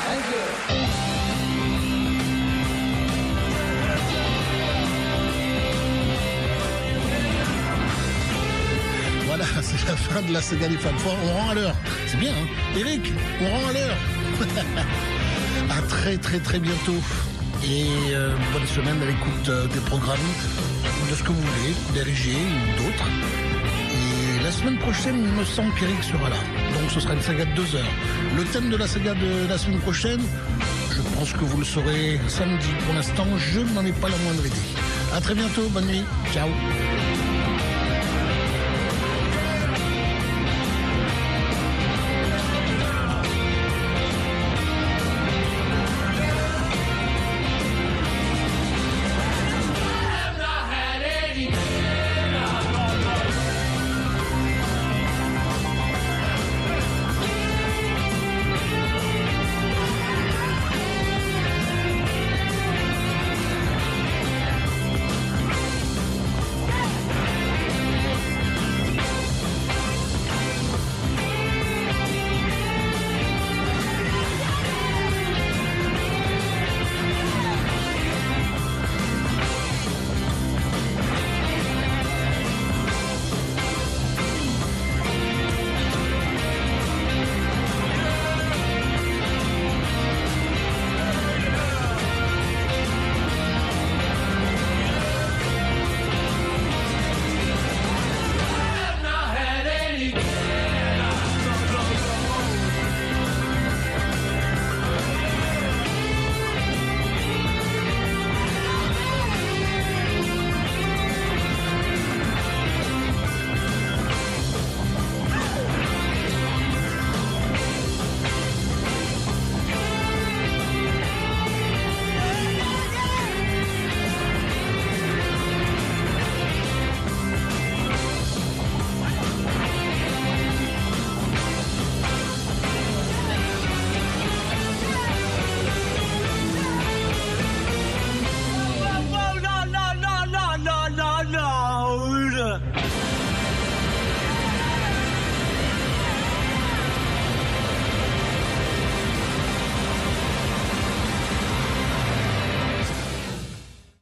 S1: Voilà, c'est la fin de la saga des femmes fortes. On rend à l'heure. C'est bien, hein Eric, on rend à l'heure. À très très très bientôt. Et euh, bonne semaine à l'écoute euh, des programmes, de ce que vous voulez, d'R G ou d'autres. Et la semaine prochaine, il me semble qu'Eric sera là. Donc ce sera une saga de deux heures. Le thème de la saga de la semaine prochaine, je pense que vous le saurez samedi. Pour l'instant, je n'en ai pas la moindre idée. À très bientôt, bonne nuit, ciao.